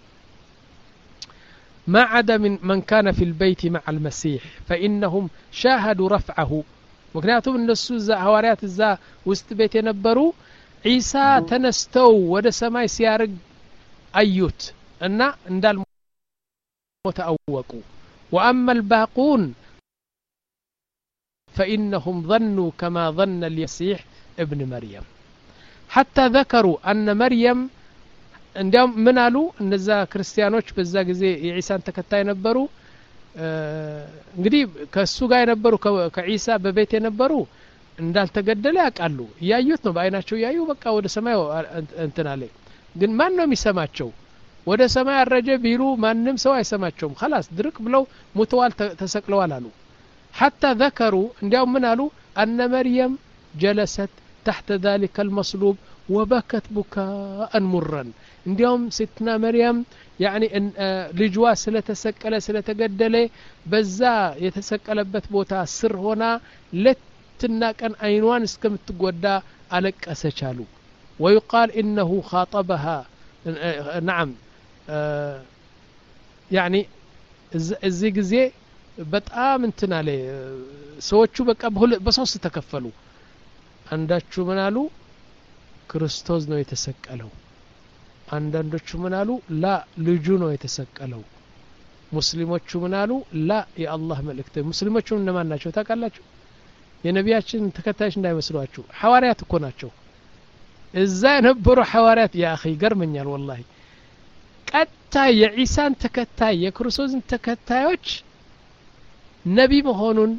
ما عدا من من كان في البيت مع المسيح فإنهم شاهدوا رفعه ምክንያቱም እነሱ እዛ ሐዋርያት እዛ ውስጥ ቤት የነበሩ ዒሳ ተነስተው ወደ ሰማይ ሲያርግ አዩት እና እንዳልሞተ አወቁ وأما الباقون فإنهم ظنوا كما ظن المسيح ابن مريم حتى ذكروا أن مريم እንዲያም ምን አሉ እነዛ ክርስቲያኖች በዛ ጊዜ የዒሳን ተከታይ ነበሩ እንግዲህ ከሱ ጋር የነበሩ ከዒሳ በቤት የነበሩ እንዳልተገደለ ያቃሉ ያዩት ነው በአይናቸው ያዩ በቃ ወደ ሰማይ እንትን አለ ግን ማን ነው የሚሰማቸው ወደ ሰማይ አረጀ ቢሉ ማንንም ሰው አይሰማቸውም خلاص ድርቅ ብለው ሙተዋል ተሰቅለዋል አሉ حتى ذكروا እንዲያው ምን አሉ أن مريم جلست تحت ذلك المصلوب وبكت بكاء مرا እንዲያውም ስትና መርያም يعني ልጅዋ ስለተሰቀለ ስለተገደለ በዛ የተሰቀለበት ቦታ ስር ሆና ለትና ቀን አይኗን እስከምትጎዳ አለቀሰች አሉ ويقال انه خاطبها نعم يعني እዚህ ጊዜ በጣም እንትን አለ ሰዎቹ በቃ በሶስት ተከፈሉ አንዳችሁ ምን አሉ ክርስቶስ ነው የተሰቀለው አንዳንዶቹ ምን አሉ ላ ልጁ ነው የተሰቀለው ሙስሊሞቹ ምን አሉ ላ የአላህ መልእክተኛ ሙስሊሞቹ እነማን ናቸው ታውቃላችሁ የነቢያችን ተከታዮች እንዳይመስሏችሁ ሐዋርያት እኮ ናቸው እዛ የነበሩ ሐዋርያት ያ اخي ገርመኛል والله ቀጣ የኢሳን ተከታይ የክርስቶስን ተከታዮች ነቢ መሆኑን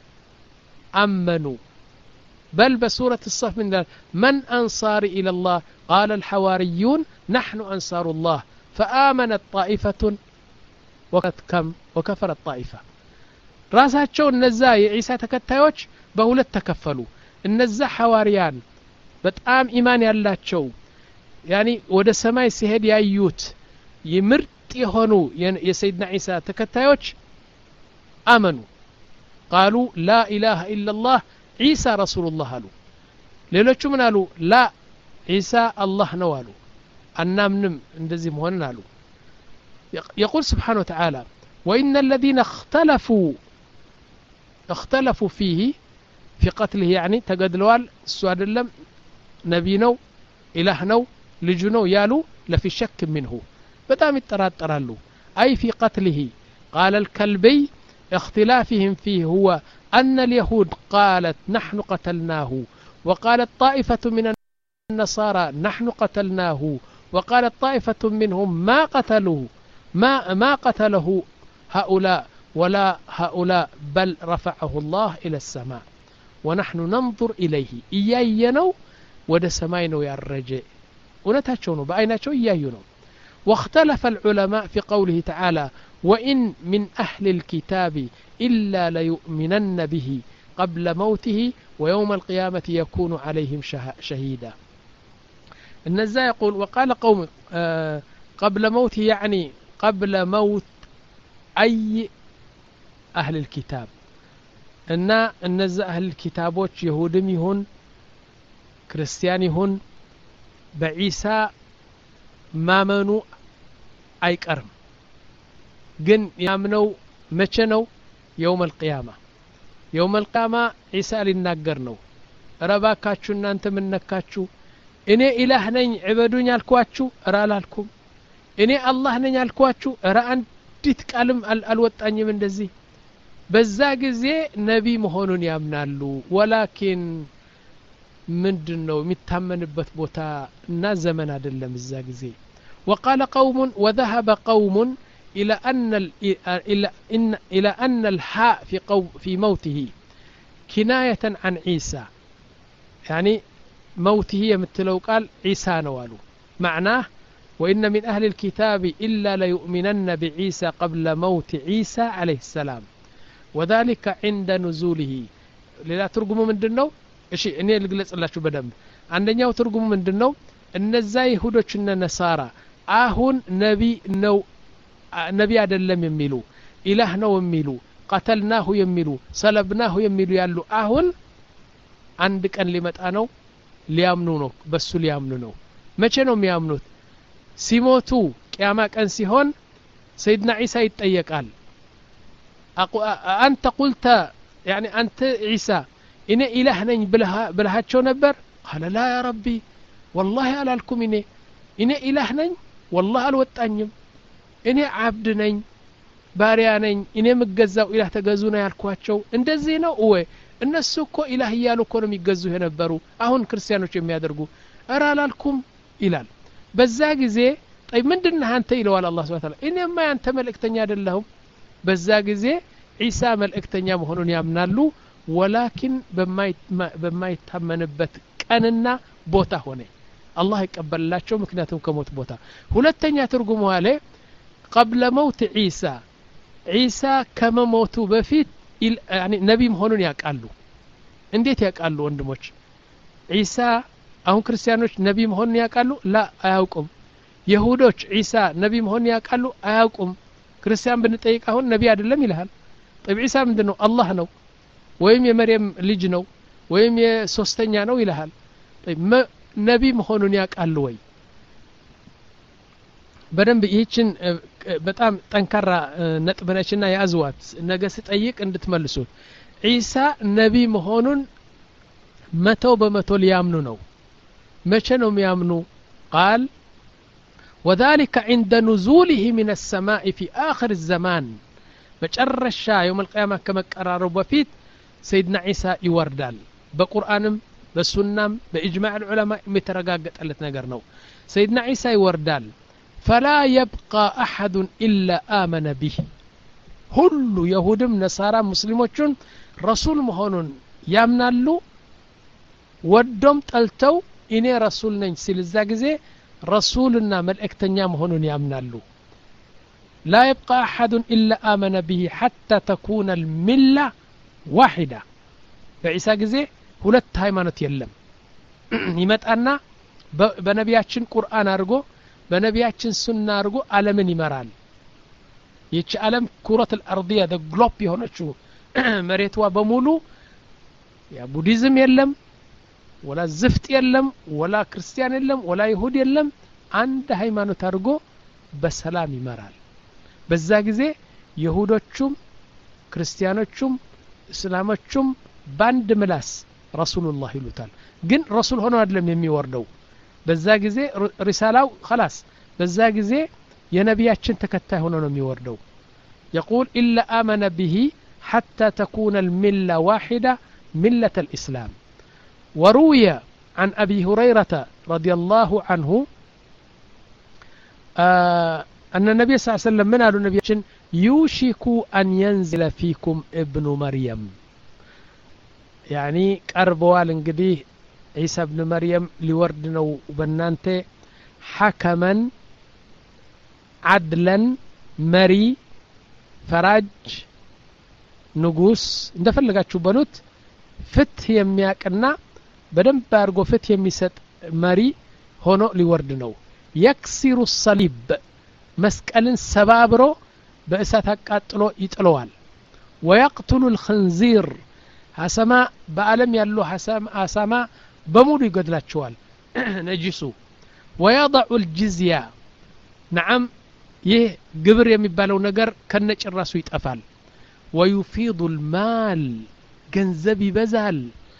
አመኑ بل بسورة الصف من من أنصار إلى الله قال الحواريون نحن أنصار الله فآمنت طائفة وكم وكفرت طائفة راساتشو النزا عيسى تكتايوش بهولت تكفلوا النزا حواريان بتقام إيمان يالاتشو يعني ወደ ሰማይ ሲሄድ ያዩት ይምርጥ የሆኑ የሰይድና ዒሳ ተከታዮች አመኑ قالوا لا إله إلا الله عيسى رسول الله አሉ ሌሎቹ ምን አሉ ላ ዒሳ አላህ ነው አሉ አናምንም እንደዚህ መሆንን አሉ يقول سبحانه وتعالى وإن الذين اختلفوا اختلفوا فيه في قتله يعني تقدلوال السو አይደለም ነቢ ነው ኢላህ ነው ልጅ ነው ያሉ ለፊ ሸክ منه በጣም ይጠራጠራሉ أي في قتله قال الكلبي اختلافهم فيه هو أن اليهود قالت نحن قتلناه وقالت طائفة من النصارى نحن قتلناه وقالت طائفة منهم ما قتلوه ما ما قتله هؤلاء ولا هؤلاء بل رفعه الله إلى السماء ونحن ننظر إليه إياينو ወደ ሰማይ ነው ያረጀ እውነታቸው ነው በአይናቸው እያዩ ነው واختلف العلماء في قوله تعالى وإن من أهل الكتاب إلا ليؤمنن به قبل موته ويوم القيامة يكون عليهم شهيدا النزا يقول وقال قوم آه قبل موته يعني قبل موت أي أهل الكتاب إن النزا أهل الكتابوች يهودم يهون ክርስቲያን ይሁን በኢሳ ማመኑ አይቀርም ግን ያምነው መቼ ነው يوم القيامة يوم القيامة ኢሳ ሊናገር ነው ረባካችሁ እናንተ ምን ነካችሁ እኔ ኢላህ ነኝ ዕበዱኝ አልኳችሁ እራላልኩም እኔ አላህ ነኝ አልኳችሁ እራ አንዲት ቃልም አልወጣኝም እንደዚህ በዛ ጊዜ ነቢ መሆኑን ያምናሉ ወላኪን ምንድነው የሚታመንበት ቦታ እና ዘመን አይደለም እዛ ጊዜ وقال قوم وذهب قوم الى ان الى ان الى ان الحاء في قوم في موته كنايه عن عيسى يعني موته يمثلوا قال عيسى نوالو معناه وان من اهل الكتاب الا ليؤمنن بعيسى قبل موت عيسى عليه السلام وذلك عند نزوله لا ترجموا ምንድነው እሺ እኔ ልግለጽላችሁ በደንብ አንደኛው ትርጉሙ ምንድነው እነዛ ይሁዶችና ነሳራ አሁን ነቢ ነው ነቢ አይደለም የሚሉ ኢላህ ነው የሚሉ ቀተልናሁ የሚሉ ሰለብናሁ የሚሉ ያሉ አሁን አንድ ቀን ሊመጣ ነው ሊያምኑ ነው በሱ ሊያምኑ ነው መቼ ነው የሚያምኑት ሲሞቱ ቂያማ ቀን ሲሆን ሰይድና ዒሳ ይጠየቃል አንተ قلت يعني انت عيسى እኔ ኢላህ ነኝ ብለሃቸው ነበር قال لا يا ربي والله አላልኩም እኔ እኔ ኢላህ ነኝ والله አልወጣኝም እኔ አብድ ነኝ ባሪያ ነኝ እኔ መገዛው ኢላህ ተገዙና ያልኳቸው እንደዚህ ነው ወይ እነሱ እኮ ኢላህ ይያሉ እኮ ነው የሚገዙ የነበሩ አሁን ክርስቲያኖች የሚያደርጉ አራ አላልኩም ይላል በዛ ጊዜ طيب ምንድነው አንተ ይለዋል አላህ Subhanahu Wa Ta'ala እኔማ ያንተ መልእክተኛ አይደለሁም በዛ ጊዜ ዒሳ መልእክተኛ መሆኑን ያምናሉ ولكن በማይታመንበት ቀንና ቦታ ሆነ አላህ ይቀበልላቸው ምክንያቱም ከሞት ቦታ ሁለተኛ ትርጉሙ አለ قبل موت عيسى عيسى ከመሞቱ በፊት يعني ነቢ መሆኑን ያውቃሉ እንዴት ያውቃሉ ወንድሞች ዒሳ አሁን ክርስቲያኖች ነቢ መሆኑን ያውቃሉ ላ አያውቁም ይሁዶች ዒሳ ነቢ መሆኑን ያውቃሉ አያውቁም ክርስቲያን ብንጠይቅ አሁን ነቢ አይደለም ይላል طيب ዒሳ ምንድነው አላህ ነው ወይም የመርየም ልጅ ነው ወይም የሶስተኛ ነው ይላል طيب ነቢ መሆኑን ያውቃሉ ወይ በደንብ ይህችን በጣም ጠንካራ ነጥብ ነችና ያዝዋት ነገ ስጠይቅ እንድትመልሱት ዒሳ ነቢ መሆኑን መቶ በመቶ ሊያምኑ ነው መቼ ነው የሚያምኑ قال وذلك عند نزوله من السماء في آخر الزمان መጨረሻ يوم القيامة ከመቀራረቡ በፊት سيدنا عيسى ይወርዳል በቁርአንም በሱናም በإجماع العلماء የተረጋገጠለት ነገር ነው سيدنا عيسى ይወርዳል فلا يبقى أحد إلا آمن به ሁሉ ይሁድም ነሳራ ሙስሊሞችን ረሱል መሆኑን ያምናሉ ወዶም ጠልተው እኔ ረሱል ነኝ ሲል እዛ ጊዜ ረሱልና መልእክተኛ መሆኑን ያምናሉ لا يبقى أحد إلا آمن به حتى تكون الملة واحدة በዒሳ ጊዜ ሁለት ሃይማኖት የለም ይመጣና በነቢያችን ቁርአን አድርጎ በነቢያችን ሱና አድርጎ ዓለምን ይመራል ይህች ዓለም ኩረት الأرضية the globe የሆነችው መሬቷ በሙሉ ያ ቡዲዝም የለም ወላ ዝፍጥ የለም ወላ ክርስቲያን የለም ወላ ይሁድ የለም አንድ ሃይማኖት አድርጎ በሰላም ይመራል በዛ ጊዜ ይሁዶቹም ክርስቲያኖቹም እስላሞቹም ባንድ ምላስ ረሱሉላህ ይሉታል ግን ረሱል ሆኖ አይደለም የሚወርደው በዛ ጊዜ ሪሳላው خلاص በዛ ጊዜ የነቢያችን ተከታይ ሆኖ ነው የሚወርደው يقول إلا آمن به حتى تكون الملة واحدة ملة الإسلام وروي عن أبي هريرة رضي الله عنه آه أن النبي صلى الله عليه وسلم من قال النبي يوشك أن ينزل فيكم ابن مريم يعني قربوال انقديه عيسى ابن مريم لوردنا وبنانته حكما عدلا مري فراج نقوس اندفلقاتشو بنوت فتح يمياكنا بدنب بارغو فتح يميسات مري هونو لوردنا يكسر الصليب مسكالن سبابرو بأسات هكاتلو يتلوال ويقتل الخنزير حسما بعالم يالو حسام حسما بمولو يقدلاتشوال نجسو ويضع الجزية نعم يه قبر يميبالو نقر كنج الراسو يتأفال ويفيض المال جنزبي بزال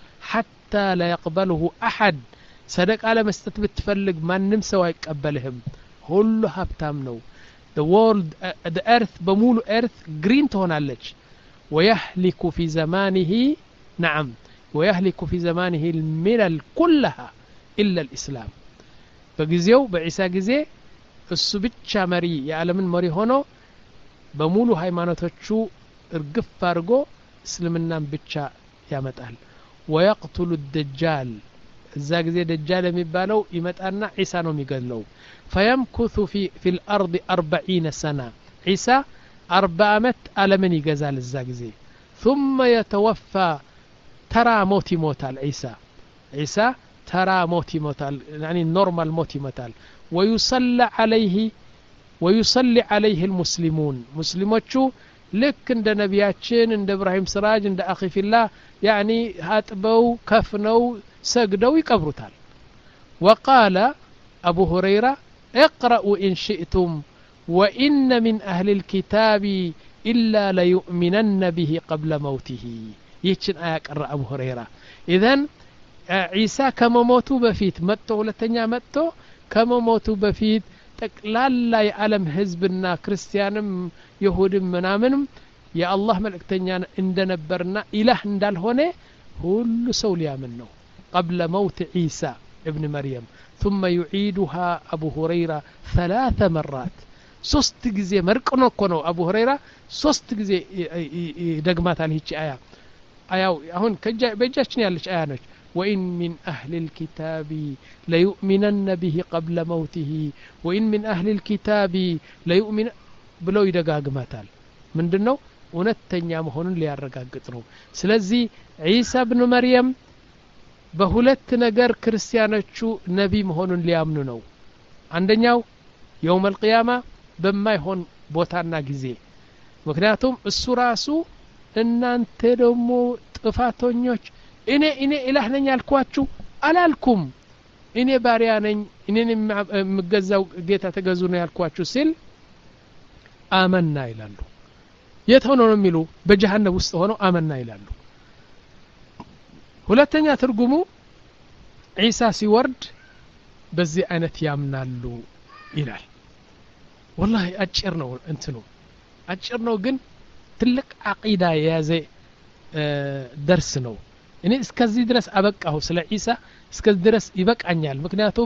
حتى لا يقبله أحد صدق على مستتبت تفلق ما نمسى ويقبلهم هلو هبتام نو the world uh, the earth بمولو earth green تهونالج ويهلك في زمانه نعم ويهلك في زمانه الملل كلها إلا الإسلام بجزيو بعيسى جزي السبتشا مري يعلمن مري هونو بمولو هايمانوتشو ارقف فارغو اسلمنا بتشا يامتال ويقتل الدجال እዛ ጊዜ ደጃል የሚባለው ይመጣና ዒሳ ነው የሚገድለው فيمكث في في الارض أربعين سنه عيسى أربع ዓመት ዓለምን ይገዛል እዛ ጊዜ ثم يتوفى ترى موت يموتال عيسى عيسى ترى موت يموتال يعني نورمال موت يموتال ويصلى عليه ويصلي عليه المسلمون مسلموቹ ልክ እንደ ነቢያችን እንደ ኢብራሂም ስራጅ እንደ አኺ ፊላህ يعني هاتبው ከፍነው سجدوا يقبرتال وقال أبو هريرة اقرأوا إن شئتم وإن من أهل الكتاب إلا ليؤمنن به قبل موته يتشن آية قرأ أبو هريرة إذن عيسى كما موتوا بفيت متوا لتنيا متوا كما موتوا بفيت تقلال يعلم حزبنا كريستيانم يهود منامنم يا الله ملكتنيا عندنا برنا إله ندال هنا كل سوليا منه قبل موت عيسى ابن مريم ثم يعيدها أبو هريرة ثلاث مرات ሶስት ጊዜ መርቆ ነው እኮ ነው አቡ ሁረይራ ሶስት ጊዜ ደግማታል ይቺ አያ አያው አሁን ከጃ በእጃችን ያለች አያ ነች وإن من أهل الكتاب ليؤمنن به قبل موته وإن من أهل الكتاب ليؤمن ብለው ይደጋግማታል ምንድነው እውነተኛ መሆኑን ሊያረጋግጥ ነው ስለዚህ ዒሳ ኢብኑ መርየም በሁለት ነገር ክርስቲያኖቹ ነቢ መሆኑን ሊያምኑ ነው አንደኛው يوم القيامة በማይሆን ቦታና ጊዜ ምክንያቱም እሱ ራሱ እናንተ ደግሞ ጥፋተኞች እኔ እኔ ኢላህ ነኝ አልኳችሁ አላልኩም እኔ ባሪያ ነኝ እኔን የምገዛው ጌታ ተገዙ ነው ያልኳችሁ ሲል አመና ይላሉ የት ሆነው ነው የሚሉ በጀሃነም ውስጥ ሆነው አመና ይላሉ ሁለተኛ ትርጉሙ ኢሳ ሲወርድ በዚህ አይነት ያምናሉ ይላል والله አጭር ነው እንትኑ አጭር ነው ግን ትልቅ አቂዳ የያዘ ደርስ ነው እኔ እስከዚህ ድረስ አበቃሁ ስለ ኢሳ እስከዚህ ድረስ ይበቃኛል ምክንያቱም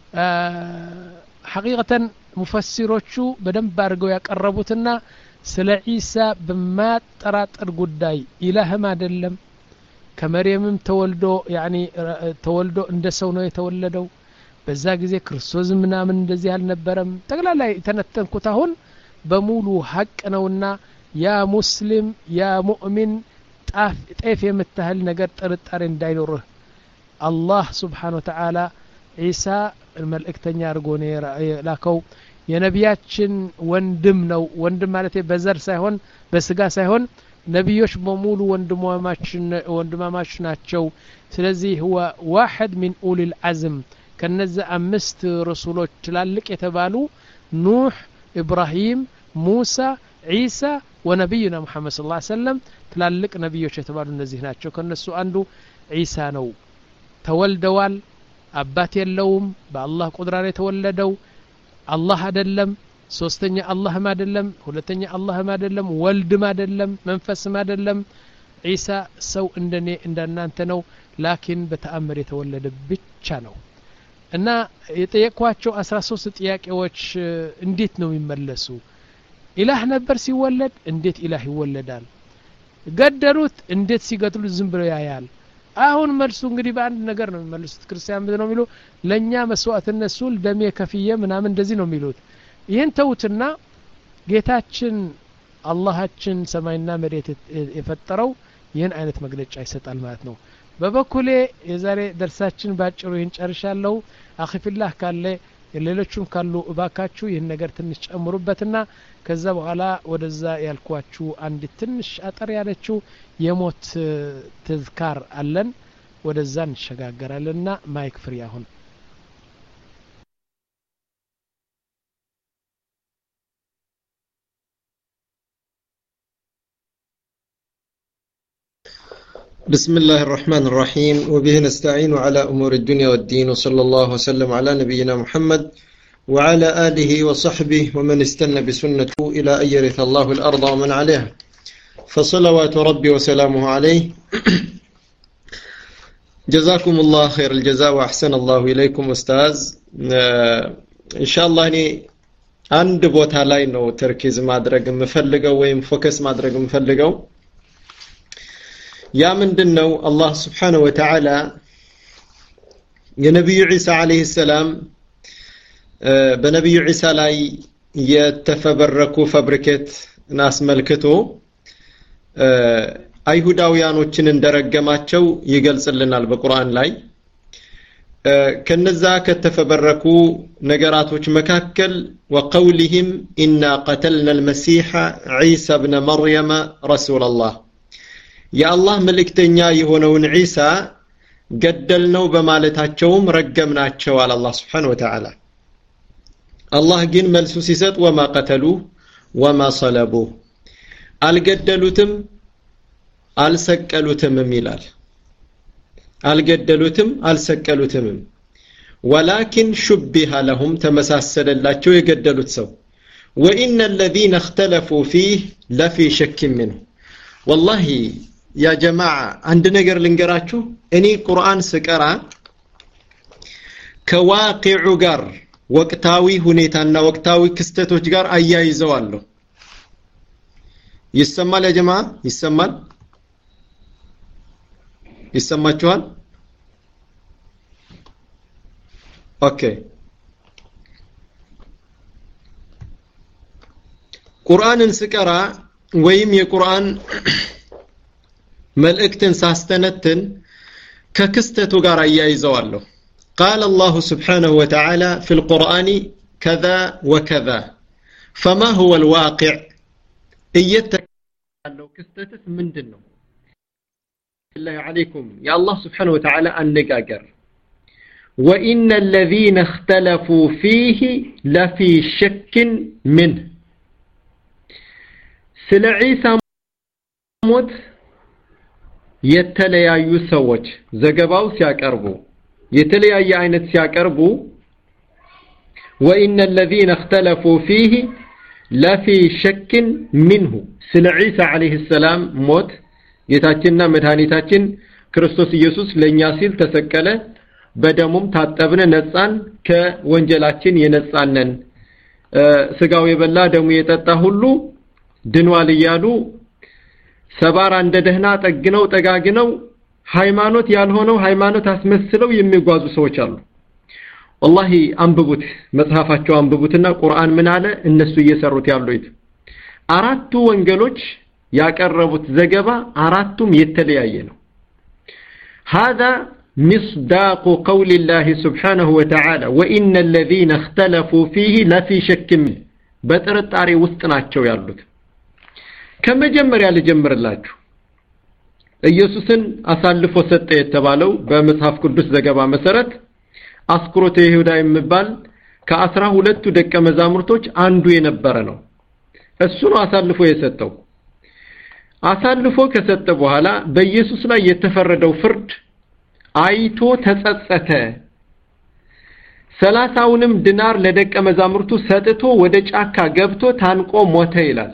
ሐቂቀተን ሙፈሲሮቹ በደንብ አድርገው ያቀረቡትና ስለ ኢሳ በማጠራጠር ጉዳይ ኢላህም አይደለም ከመርየምም ተወልዶ ያኒ ተወልዶ እንደ ሰው ነው የተወለደው በዛ ጊዜ ክርስቶስ ምናምን እንደዚህ አልነበረም ጠቅላላ ተነተንኩት አሁን በሙሉ ሐቅ ነውና ያ ሙስሊም ያ ሙእሚን ጣፍ ጤፍ የምታህል ነገር ጥርጣሬ እንዳይኖርህ አላህ Subhanahu Wa Ta'ala ኢሳ መልእክተኛ አድርጎ ነው ላከው የነቢያችን ወንድም ነው ወንድም ማለት በዘር ሳይሆን በስጋ ሳይሆን ነብዮች በሙሉ ወንድማማች ወንድማማች ናቸው ስለዚህ هو واحد من اولي العزم ከነዛ አምስት ረሱሎች ትላልቅ የተባሉ ኑህ ኢብራሂም ሙሳ ኢሳ ወነብዩና መሐመድ ሰለላሁ ዐለይሂ ወሰለም ትላልቅ ነብዮች የተባሉ እነዚህ ናቸው ከነሱ አንዱ ኢሳ ነው ተወልደዋል አባት የለውም በአላህ ቁድራ ነው የተወለደው አላህ አይደለም ሶስተኛ አላህም አይደለም ሁለተኛ አላህም አይደለም ወልድም አይደለም መንፈስም አይደለም ኢሳ ሰው እንደኔ እንደናንተ ነው ላኪን በተአምር የተወለደ ብቻ ነው እና የጠየቅኳቸው አስራ ሶስት ጥያቄዎች እንዴት ነው የሚመለሱ ኢላህ ነበር ሲወለድ እንዴት ኢላህ ይወለዳል ገደሉት እንዴት ሲገድሉት ዝም ብሎ ያያል አሁን መልሱ እንግዲህ በአንድ ነገር ነው የሚመልሱት ክርስቲያን ምንድነው የሚሉ ለኛ መስዋዕትነት ሱል ደም የከፍየ ምናምን እንደዚህ ነው የሚሉት ይሄን ተውትና ጌታችን አላህችን ሰማይና መሬት የፈጠረው ይሄን አይነት መግለጫ ይሰጣል ማለት ነው በበኩሌ የዛሬ ደርሳችን ባጭሩ ይሄን ጨርሻለሁ አኺፊላህ ካለ ሌሎችም ካሉ እባካችሁ ይሄን ነገር ትንሽ ጨምሩበትና ከዛ በኋላ ወደዛ ያልኳችሁ አንድ ትንሽ አጠር ያለችው የሞት ተዝካር አለን ወደዛ እንሸጋገራለንና ማይክ ፍሪ አሁን بسم الله الرحمن الرحيم وبه نستعين على أمور الدنيا والدين وصلى الله وسلم على نبينا محمد وعلى آله وصحبه ومن استنى بسنته إلى أن يرث الله الأرض ومن عليها فصلوات ربي وسلامه عليه جزاكم الله خير الجزاء وأحسن الله إليكم أستاذ إن شاء الله أني عند بوتها لاي نو تركيز ማድረግ የምፈልገው ወይም ፎከስ ማድረግ የምፈልገው ያ ምንድነው አላህ Subhanahu Wa Ta'ala የነብዩ ኢሳ አለይሂ ሰላም በነብዩ ኢሳ ላይ የተፈበረኩ ፋብሪኬት ናስመልክቶ አይሁዳውያኖችን እንደረገማቸው ይገልጽልናል በቁርአን ላይ ከነዛ ከተፈበረኩ ነገራቶች መካከል وقولهم إنا قتلنا المسيح عيسى ابن مريم رسول الله يا الله ملكتኛ የሆነውን ኢሳ ገደልነው በማለታቸውም ረገምናቸው አለ አላህ Subhanahu Wa Ta'ala አላህ ግን መልሱ ሲሰጥ وما قتلوه وما صلبوه አልገደሉትም አልሰቀሉትም ይላል አልገደሉትም አልሰቀሉትም ولكن شبه لهم ተመሳሰለላቸው የገደሉት ሰው وإن الذين اختلفوا فيه لفي شك منه والله يا جماعة عند ነገር ልንገራችሁ እኔ ቁርአን ስቀራ ከዋቂዑ ጋር ወቅታዊ ሁኔታና ወቅታዊ ክስተቶች ጋር አያይዘዋለሁ ይሰማል يا جماعة ይሰማል ይሰማችኋል ኦኬ ቁርአንን ስቀራ ወይም የቁርአን መልእክትን ሳስተነትን ከክስተቱ ጋር አያይዘዋለሁ قال الله سبحانه وتعالى في القرآن كذا وكذا فما هو الواقع እየተካለው ክስተትስ ምንድነው بالله عليكم يا الله سبحانه وتعالى አነጋገር وإن الذين اختلفوا فيه لفي شك منه ስለ ዒሳ ሞት የተለያዩ ሰዎች ዘገባው ሲያቀርቡ የተለያየ አይነት ሲያቀርቡ وإن الذين اختلفوا فيه لفي شك منه ስለ ዒሳ عليه السلام ሞት ጌታችንና መድኃኒታችን ክርስቶስ ኢየሱስ ለኛ ሲል ተሰቀለ በደሙም ታጠብነ ነፃን ከወንጀላችን የነፃነን ስጋው የበላ ደሙ የጠጣ ሁሉ ድንዋል ይያሉ ሰባራ እንደ ደህና ጠግነው ጠጋግነው ሃይማኖት ያልሆነው ሃይማኖት አስመስለው የሚጓዙ ሰዎች አሉ والله አንብቡት መጽሐፋቸው አንብቡትና ቁርአን ምን አለ እነሱ እየሰሩት ያሉት አራቱ ወንጌሎች ያቀረቡት ዘገባ አራቱም የተለያየ ነው هذا مصداق قول الله سبحانه وتعالى وإن الذين اختلفوا فيه لفي شك منه በጥርጣሬ ውስጥ ናቸው ያሉት ከመጀመሪያ ልጀምርላችሁ ኢየሱስን አሳልፎ ሰጠ የተባለው በመጽሐፍ ቅዱስ ዘገባ መሰረት አስክሮተ ይሁዳ የሚባል ከአስራ ሁለቱ ደቀ መዛሙርቶች አንዱ የነበረ ነው እሱ ነው አሳልፎ የሰጠው አሳልፎ ከሰጠ በኋላ በኢየሱስ ላይ የተፈረደው ፍርድ አይቶ ተጸጸተ ሰላሳውንም ዲናር ለደቀ መዛሙርቱ ሰጥቶ ወደ ጫካ ገብቶ ታንቆ ሞተ ይላል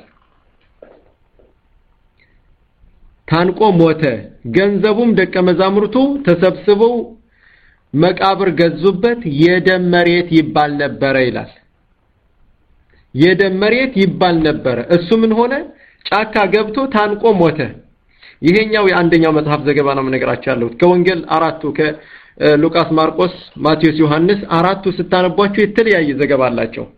ታንቆ ሞተ ገንዘቡም ደቀ መዛሙርቱ ተሰብስበው መቃብር ገዙበት የደም መሬት ይባል ነበር ይላል የደም መሬት ይባል ነበር እሱ ምን ሆነ ጫካ ገብቶ ታንቆ ሞተ ይሄኛው የአንደኛው መጽሐፍ ዘገባ ነው ነገራቻለሁ ከወንጌል አራቱ ከሉቃስ ማርቆስ ማቴዎስ ዮሐንስ አራቱ ስታነቧቸው የተለያየ ዘገባ አላቸው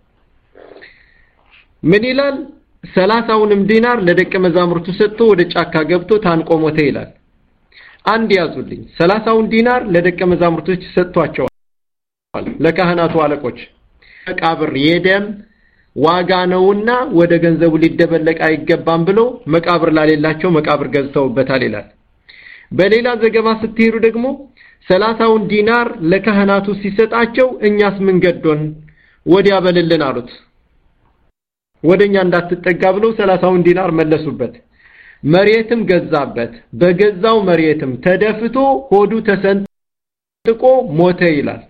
ምን ይላል ሰላሳውንም ዲናር ለደቀ መዛሙርቱ ሰጥቶ ወደ ጫካ ገብቶ ታንቆ ሞተ ይላል አንድ ያዙልኝ ሰላሳውን ዲናር ለደቀ መዛሙርቶች ሰጥቷቸዋል ለካህናቱ አለቆች መቃብር የደም ዋጋ ነውና ወደ ገንዘቡ ሊደበለቅ አይገባም ብሎ መቃብር ላሌላቸው መቃብር ገዝተውበታል ይላል በሌላ ዘገባ ስትሄዱ ደግሞ ሰላሳውን ዲናር ለካህናቱ ሲሰጣቸው እኛስ ምን ገዶን ወዲያ በልልን አሉት ወደኛ እንዳትጠጋ ብለው ሰላሳውን ዲናር መለሱበት መሬትም ገዛበት በገዛው መሬትም ተደፍቶ ሆዱ ተሰንጥቆ ሞተ ይላል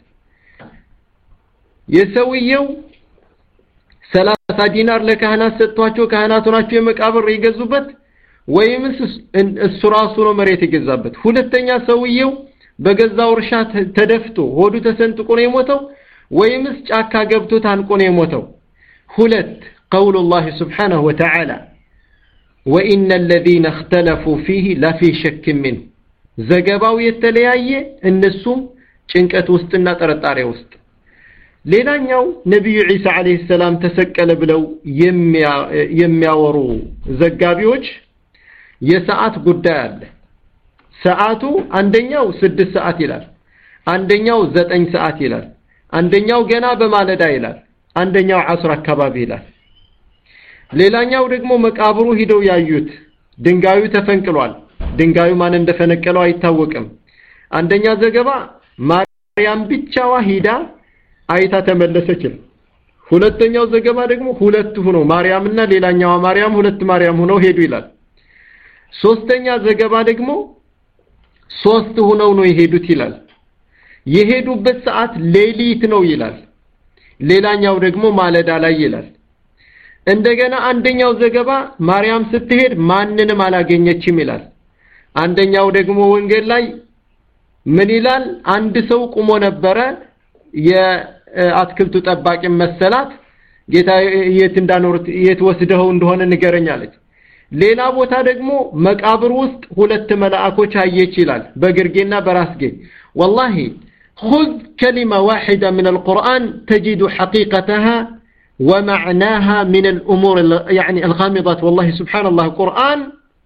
የሰውየው ሰላሳ ዲናር ለካህናት ሰጥቷቸው ካህናቱ ናቸው የመቃብር ይገዙበት ወይምስ እሱ ራሱ ነው መሬት ይገዛበት ሁለተኛ ሰውየው በገዛው እርሻ ተደፍቶ ሆዱ ተሰንጥቆ ነው የሞተው ወይምስ ጫካ ገብቶ ታንቆ ነው የሞተው ሁለት قول الله سبحانه وتعالى وإن الذين اختلفوا فيه لفي شك منه ዘገባው የተለያየ እነሱም ጭንቀት ውስጥና ጥርጣሬ ውስጥ ሌላኛው ነብዩ ኢሳ አለይሂ ሰላም ተሰቀለ ብለው የሚያወሩ ዘጋቢዎች የሰዓት ጉዳይ አለ ሰዓቱ አንደኛው ስድስት ሰዓት ይላል አንደኛው ዘጠኝ ሰዓት ይላል አንደኛው ገና በማለዳ ይላል አንደኛው ዐስር አካባቢ ይላል ሌላኛው ደግሞ መቃብሩ ሄደው ያዩት ድንጋዩ ተፈንቅሏል ድንጋዩ ማን እንደፈነቀለው አይታወቅም አንደኛ ዘገባ ማርያም ብቻዋ ሄዳ አይታ ተመለሰች ሁለተኛው ዘገባ ደግሞ ሁለት ሆኖ ማርያምና ሌላኛዋ ማርያም ሁለት ማርያም ሆነው ሄዱ ይላል ሶስተኛ ዘገባ ደግሞ ሶስት ሆነው ነው የሄዱት ይላል የሄዱበት ሰዓት ሌሊት ነው ይላል ሌላኛው ደግሞ ማለዳ ላይ ይላል እንደገና አንደኛው ዘገባ ማርያም ስትሄድ ማንንም አላገኘችም ይላል አንደኛው ደግሞ ወንጌል ላይ ምን ይላል አንድ ሰው ቆሞ ነበረ የአትክልቱ ጠባቂ መሰላት ጌታ የት እንዳኖርት የት ወስደው እንደሆነ ንገረኛለች ሌላ ቦታ ደግሞ መቃብር ውስጥ ሁለት መላእክቶች አየች ይላል በግርጌና በራስጌ والله خذ كلمة واحدة من القرآن تجد حقيقتها ومعناها من الأمور يعني الغامضات والله سبحان الله القرآن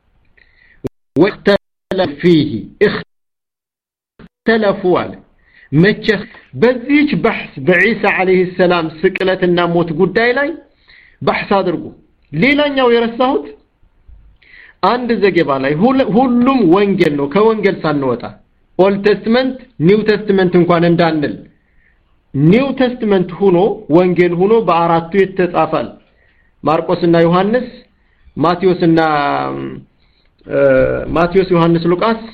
واختلف فيه اختلفوا عليه متشخ بذيك بحث بعيسى عليه السلام سكلتنا موت قداي لاي بحث አድርጉ ሌላኛው የረሳሁት አንድ ዘገባ ላይ ሁሉም ወንጌል ነው ከወንጌል ሳንወጣ ኦልድ ቴስትመንት ኒው ቴስትመንት እንኳን እንዳንል ኒው ቴስትመንት ሆኖ ወንጌል ሆኖ በአራቱ የተጻፋል ማርቆስና ዮሐንስ ማቴዎስና ማቴዎስ ዮሐንስ ሉቃስ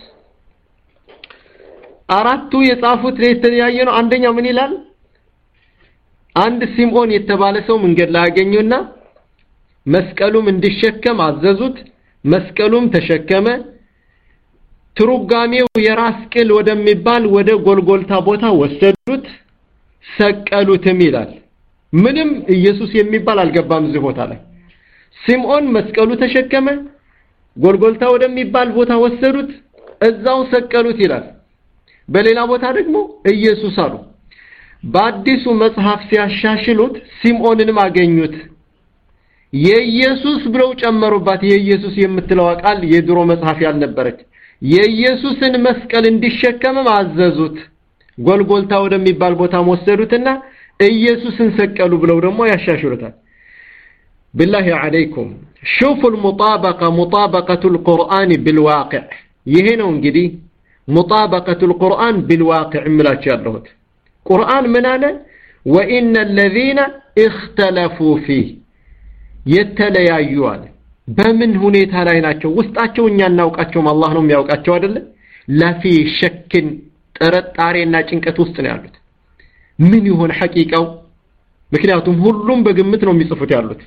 አራቱ የጻፉት ለተለያየ ነው አንደኛው ምን ይላል አንድ ሲምዖን የተባለ ሰው መንገድ ላይ ያገኙና መስቀሉም እንዲሸከም አዘዙት መስቀሉም ተሸከመ ትሩጋሜው የራስ ቅል ወደሚባል ወደ ጎልጎልታ ቦታ ወሰዱት ሰቀሉትም ይላል ምንም ኢየሱስ የሚባል አልገባም እዚህ ቦታ ላይ ሲምዖን መስቀሉ ተሸከመ ጎልጎልታ ወደሚባል ቦታ ወሰዱት እዛው ሰቀሉት ይላል በሌላ ቦታ ደግሞ ኢየሱስ አሉ በአዲሱ መጽሐፍ ሲያሻሽሉት ሲምዖንንም አገኙት የኢየሱስ ብለው ጨመሩባት የኢየሱስ የምትለው ቃል የድሮ መጽሐፍ ያልነበረች የኢየሱስን መስቀል እንዲሸከም አዘዙት ጎልጎልታ ወደሚባል ቦታ ወሰዱትና ኢየሱስን ሰቀሉ ብለው ደግሞ ያሻሽሉታል بالله عليكم شوفوا المطابقه مطابقه القرآن بالواقع ይሄ ነው እንግዲህ مطابقه القرآن بالواقع ምላችሁ ያለሁት ቁርአን ምን አለ وان الذين اختلفوا فيه የተለያዩ አለ በምን ሁኔታ ላይ ናቸው ውስጣቸው እኛ እናውቃቸው አላህ ነው የሚያውቃቸው አይደለ ለፊ ሸክን ጥርጣሬና ጭንቀት ውስጥ ነው ያሉት ምን ይሆን ሐቂቃው ምክንያቱም ሁሉም በግምት ነው የሚጽፉት ያሉት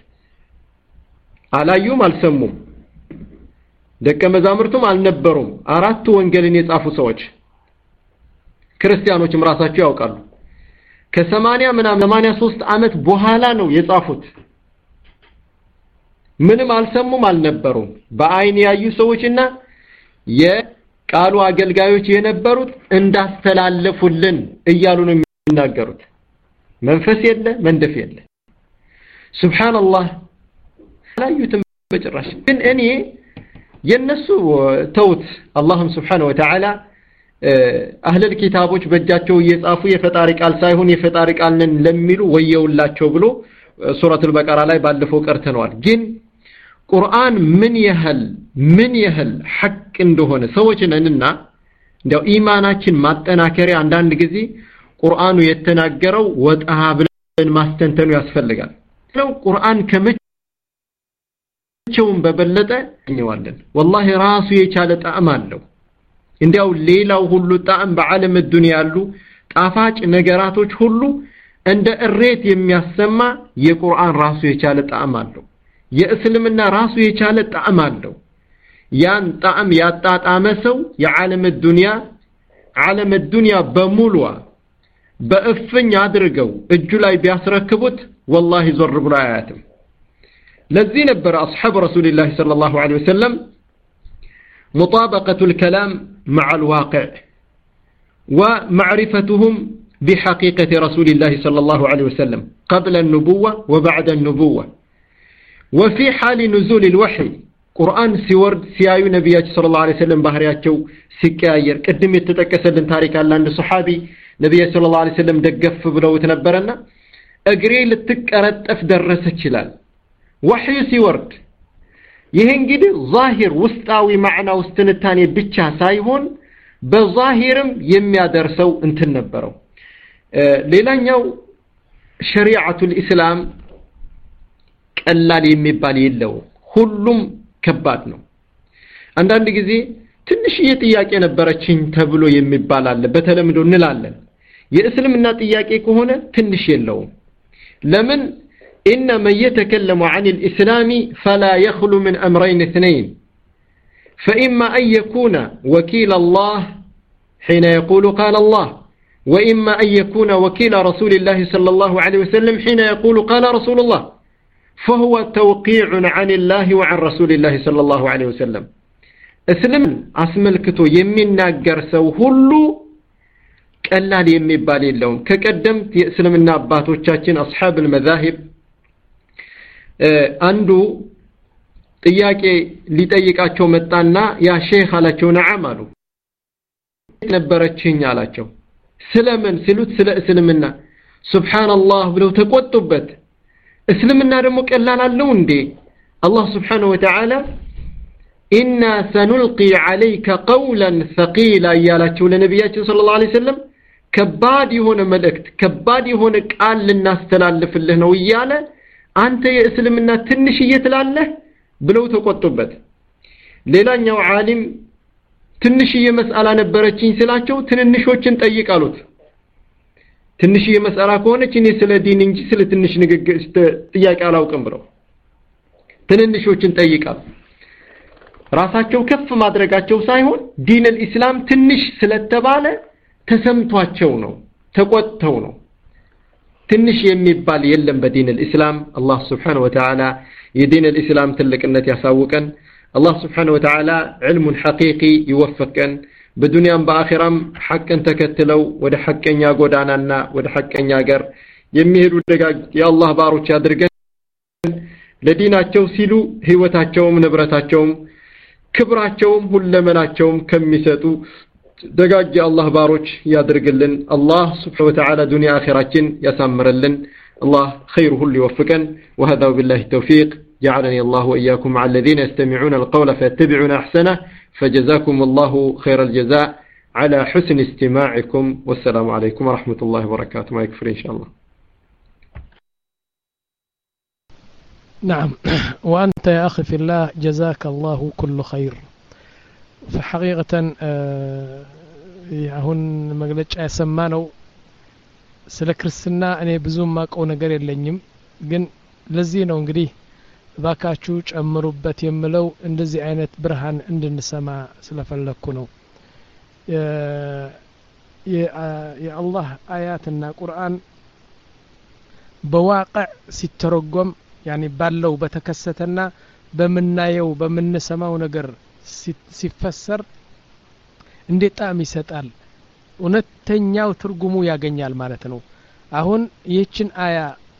አላዩም አልሰሙም ደቀ መዛሙርቱም አልነበሩም አራቱ ወንጌልን የጻፉ ሰዎች ክርስቲያኖችም ራሳቸው ያውቃሉ ከ80 ምናምን ሰማንያ ሶስት አመት በኋላ ነው የጻፉት ምንም አልሰሙም አልነበሩም በአይን ያዩ ሰዎችና የቃሉ አገልጋዮች የነበሩት እንዳስተላለፉልን እያሉ ነው የሚናገሩት መንፈስ የለ መንደፍ የለ ሱብሃንአላህ ላዩትም በጭራሽ ግን እኔ የነሱ ተውት አላህም Subhanahu Wa Ta'ala አህለል ኪታቦች በእጃቸው እየጻፉ የፈጣሪ ቃል ሳይሆን የፈጣሪ ቃል ነን ለሚሉ ወየውላቸው ብሎ ሱረቱል በቀራ ላይ ባለፈው ቀርተናል ግን ቁርአን ምን ያህል ምን ያህል ሐቅ እንደሆነ ሰዎች ነንና እንደው ኢማናችን ማጠናከሪያ አንዳንድ ጊዜ ቁርአኑ የተናገረው ወጣ ብለን ማስተንተኑ ያስፈልጋል ነው ቁርአን ከመቼውም በበለጠ እኛዋለን والله ራሱ የቻለ ጣዕም አለው እንዲያው ሌላው ሁሉ ጣዕም በዓለም الدنيا ያሉ ጣፋጭ ነገራቶች ሁሉ እንደ እሬት የሚያሰማ የቁርአን ራሱ የቻለ ጣዕም አለው የእስልምና ራሱ የቻለ ጣዕም አለው ያን ጣዕም ያጣጣመ ሰው የዓለም الدنيا ዓለም الدنيا በሙሉ በእፍኝ አድርገው እጁ ላይ ቢያስረክቡት والله ዞር ብሎ አያትም ለዚህ ነበር አስሐብ ረሱላህ ሰለላሁ ዐለይሂ ወሰለም مطابقة الكلام مع الواقع ومعرفتهم بحقيقة رسول الله صلى الله عليه وسلم قبل النبوة وبعد النبوة وفي حال نزول الوحي قرآن سورد سيايو نبيات صلى الله عليه وسلم بحرياتشو سكاير قدم يتتكسلن تاريخ الله عند صحابي نبي صلى الله عليه وسلم دقف بلو تنبرنا اقري لتكرت افدرس الشلال وحي سورد ይሄን ግድ ዛሂር ውስጣዊ ማዕና ውስጥንታኔ ብቻ ሳይሆን በዛሂርም የሚያደርሰው እንትን ነበረው ሌላኛው ሸሪዓቱል ኢስላም ቀላል የሚባል የለው ሁሉም ከባድ ነው አንዳንድ ጊዜ ትንሽ የጥያቄ ነበረችኝ ተብሎ የሚባል አለ በተለምዶ እንላለን የእስልምና ጥያቄ ከሆነ ትንሽ የለው ለምን إن من يتكلم عن الإسلام فلا يخلو من أمرين اثنين فإما أن يكون وكيل الله حين يقول قال الله وإما أن يكون وكيل رسول الله صلى الله عليه وسلم حين يقول قال رسول الله فهو توقيع عن الله وعن رسول الله صلى الله عليه وسلم اسلم اسملكتو يميناغر سو ሁሉ ቀላል የሚባል የለውም ከቀደምት የእስልምና አባቶቻችን አስሐብ المذاهب አንዱ ጥያቄ ሊጠይቃቸው መጣና ያ ሼህ አላቸው ነዓም አሉ ነበረችኝ አላቸው ስለምን ሲሉት ስለ እስልምና ሱብሃንአላህ ብለው ተቆጡበት እስልምና ደግሞ ቀላል አለው እንዴ አላህ Subhanahu Wa Ta'ala إنا سنلقي عليك قولا ثقيلا يالاچو ለነብያችን ሰለላሁ ዐለይሂ ወሰለም ከባድ የሆነ መልእክት ከባድ የሆነ ቃል ልናስተላልፍልህ ነው ይያለ አንተ የእስልምና ትንሽ እየተላለህ ብለው ተቆጡበት ሌላኛው ዓሊም ትንሽ የመስአላ ነበረችኝ ስላቸው ትንንሾችን ጠይቃሉት ትንሽ የመስአላ ከሆነች እኔ ስለ ዲን እንጂ ስለ ትንሽ ንግግር ጥያቄ አላውቅም ብለው ትንንሾችን ጠይቃሉ ራሳቸው ከፍ ማድረጋቸው ሳይሆን ዲን الاسلام ትንሽ ስለተባለ ተሰምቷቸው ነው ተቆጥተው ነው ትንሽ የሚባል የለም በዲን الاسلام الله سبحانه وتعالى የዲን الاسلام ትልቅነት ያሳውቀን الله سبحانه وتعالى علم حقيقي يوفقن በዱንያም በአኺራም ሐቅን ተከትለው ወደ ሐቀኛ ጎዳናና ወደ ሐቀኛ ሀገር የሚሄዱ ደጋግ የአላህ ባሮች ያድርገን ለዲናቸው ሲሉ ህይወታቸውም ንብረታቸውም ክብራቸውም ሁለመናቸውም ከሚሰጡ ደጋግ የአላህ ባሮች ያድርግልን አላህ Subhanahu Wa Ta'ala ዱንያ አኺራችን ያሳምርልን الله خير كل يوفقن وهذا بالله التوفيق جعلني الله وإياكم مع الذين يستمعون القول فيتبعون أحسنه فجزاكم الله خير الجزاء على حسن استماعكم والسلام عليكم ورحمة الله وبركاته ما يكفر إن شاء الله نعم وأنت يا أخي في الله جزاك الله كل خير فحقيقة هون مقلتش أسمانو ስለ ክርስትና እኔ ብዙም ማቀው ነገር የለኝም ግን ለዚህ ነው እንግዲህ ባካችሁ ጨምሩበት የምለው እንደዚህ አይነት ብርሃን እንድንሰማ ስለፈለኩ ነው የአላህ አያትና ቁርአን በዋقع ሲተረጎም يعني ባለው በተከሰተና በመናየው በመነሰማው ነገር ሲፈሰር እንዴት ጣም ይሰጣል እውነተኛው ትርጉሙ ያገኛል ማለት ነው አሁን ይህችን አያ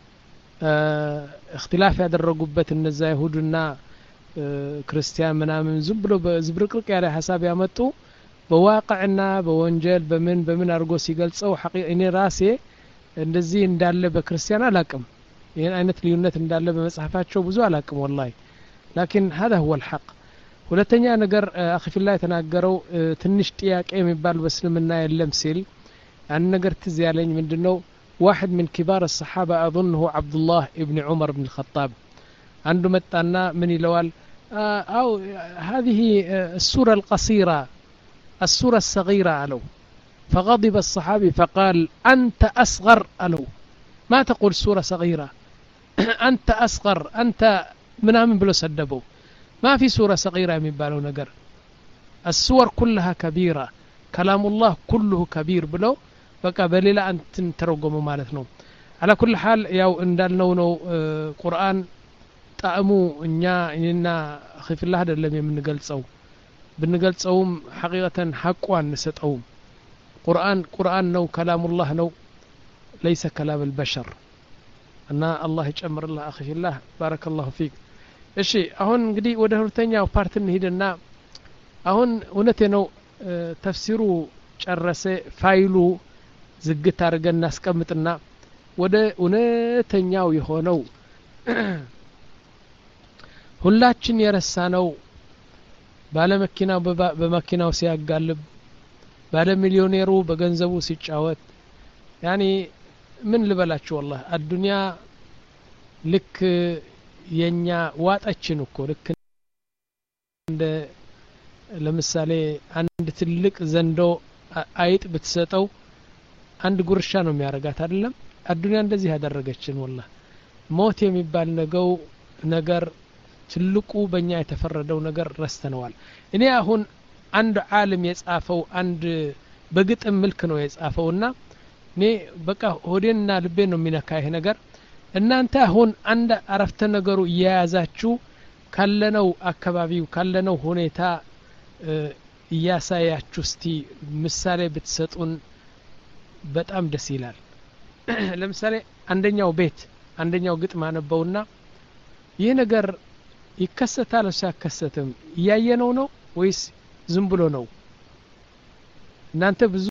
اختلاف ያደረጉበት እነዛ ይሁድና ክርስቲያን ምናምን ዝም ብሎ በዝብርቅርቅ ያለ ሐሳብ ያመጡ በዋقعና በወንጀል በምን በምን አርጎ ሲገልጸው ሐቂቃ እኔ ራሴ እንደዚህ እንዳለ በክርስቲያን አላቅም ይሄን አይነት ልዩነት እንዳለ በመጽሐፋቸው ብዙ አላቅም والله لكن هذا هو الحق ሁለተኛ ነገር አኺፊላህ የተናገረው ትንሽ ጥያቄ የሚባል በእስልምና የለም ሲል አንድ ነገር ትዝ ያለኝ ምንድነው واحد من كبار الصحابه اظنه عبد الله ابن عمر بن الخطاب عنده متانا من يلوال او هذه السوره القصيره السوره الصغيره قالوا فغضب الصحابي فقال انت اصغر قالوا ما تقول سوره صغيره انت اصغر انت منامن بلو سدبوا ما في سورة صغيرة يمبالو نجر السور كلها كبيرة كلام الله كله كبير بلو بقى بليلا أن ترجموا مالتنا على كل حال ياو اندالنو نو قرآن تأمو إنيا إننا خف الله هذا اللي بنقلصو بنقلصوم حقيقة حقوان نستأوم قرآن قرآن نو كلام الله نو ليس كلام البشر أن الله يجمر الله أخي الله بارك الله فيك እሺ አሁን እንግዲህ ወደ ሁለተኛው ፓርት እንሂድና አሁን እውነቴ ነው ተፍሲሩ ጨረሰ ፋይሉ ዝግት አድርገን እናስቀምጥና ወደ እውነተኛው የሆነው ሁላችን የረሳነው ባለ መኪናው በመኪናው ሲያጋልብ ባለ ሚሊዮኔሩ በገንዘቡ ሲጫወት ያኒ ምን ልበላችሁ والله አዱንያ ልክ የኛ ዋጣችን እኮ ልክ እንደ ለምሳሌ አንድ ትልቅ ዘንዶ አይጥ ብትሰጠው አንድ ጉርሻ ነው የሚያረጋት አይደለም አዱንያ እንደዚህ ያደረገችን والله ሞት የሚባል ነገው ነገር ትልቁ በእኛ የተፈረደው ነገር ረስተነዋል እኔ አሁን አንድ ዓለም የጻፈው አንድ በግጥም መልክ ነው የጻፈውና እኔ በቃ ሆዴንና ልቤን ነው የሚነካ ይሄ ነገር እናንተ አሁን አንድ አረፍተ ነገሩ እያያዛችሁ ካለነው አካባቢው ካለነው ሁኔታ እያሳያችሁ እስቲ ምሳሌ ብትሰጡን በጣም ደስ ይላል ለምሳሌ አንደኛው ቤት አንደኛው ግጥም አነበውና ይሄ ነገር ይከሰታል ሳይከሰትም ያየነው ነው ወይስ ዝም ብሎ ነው እናንተ ብዙ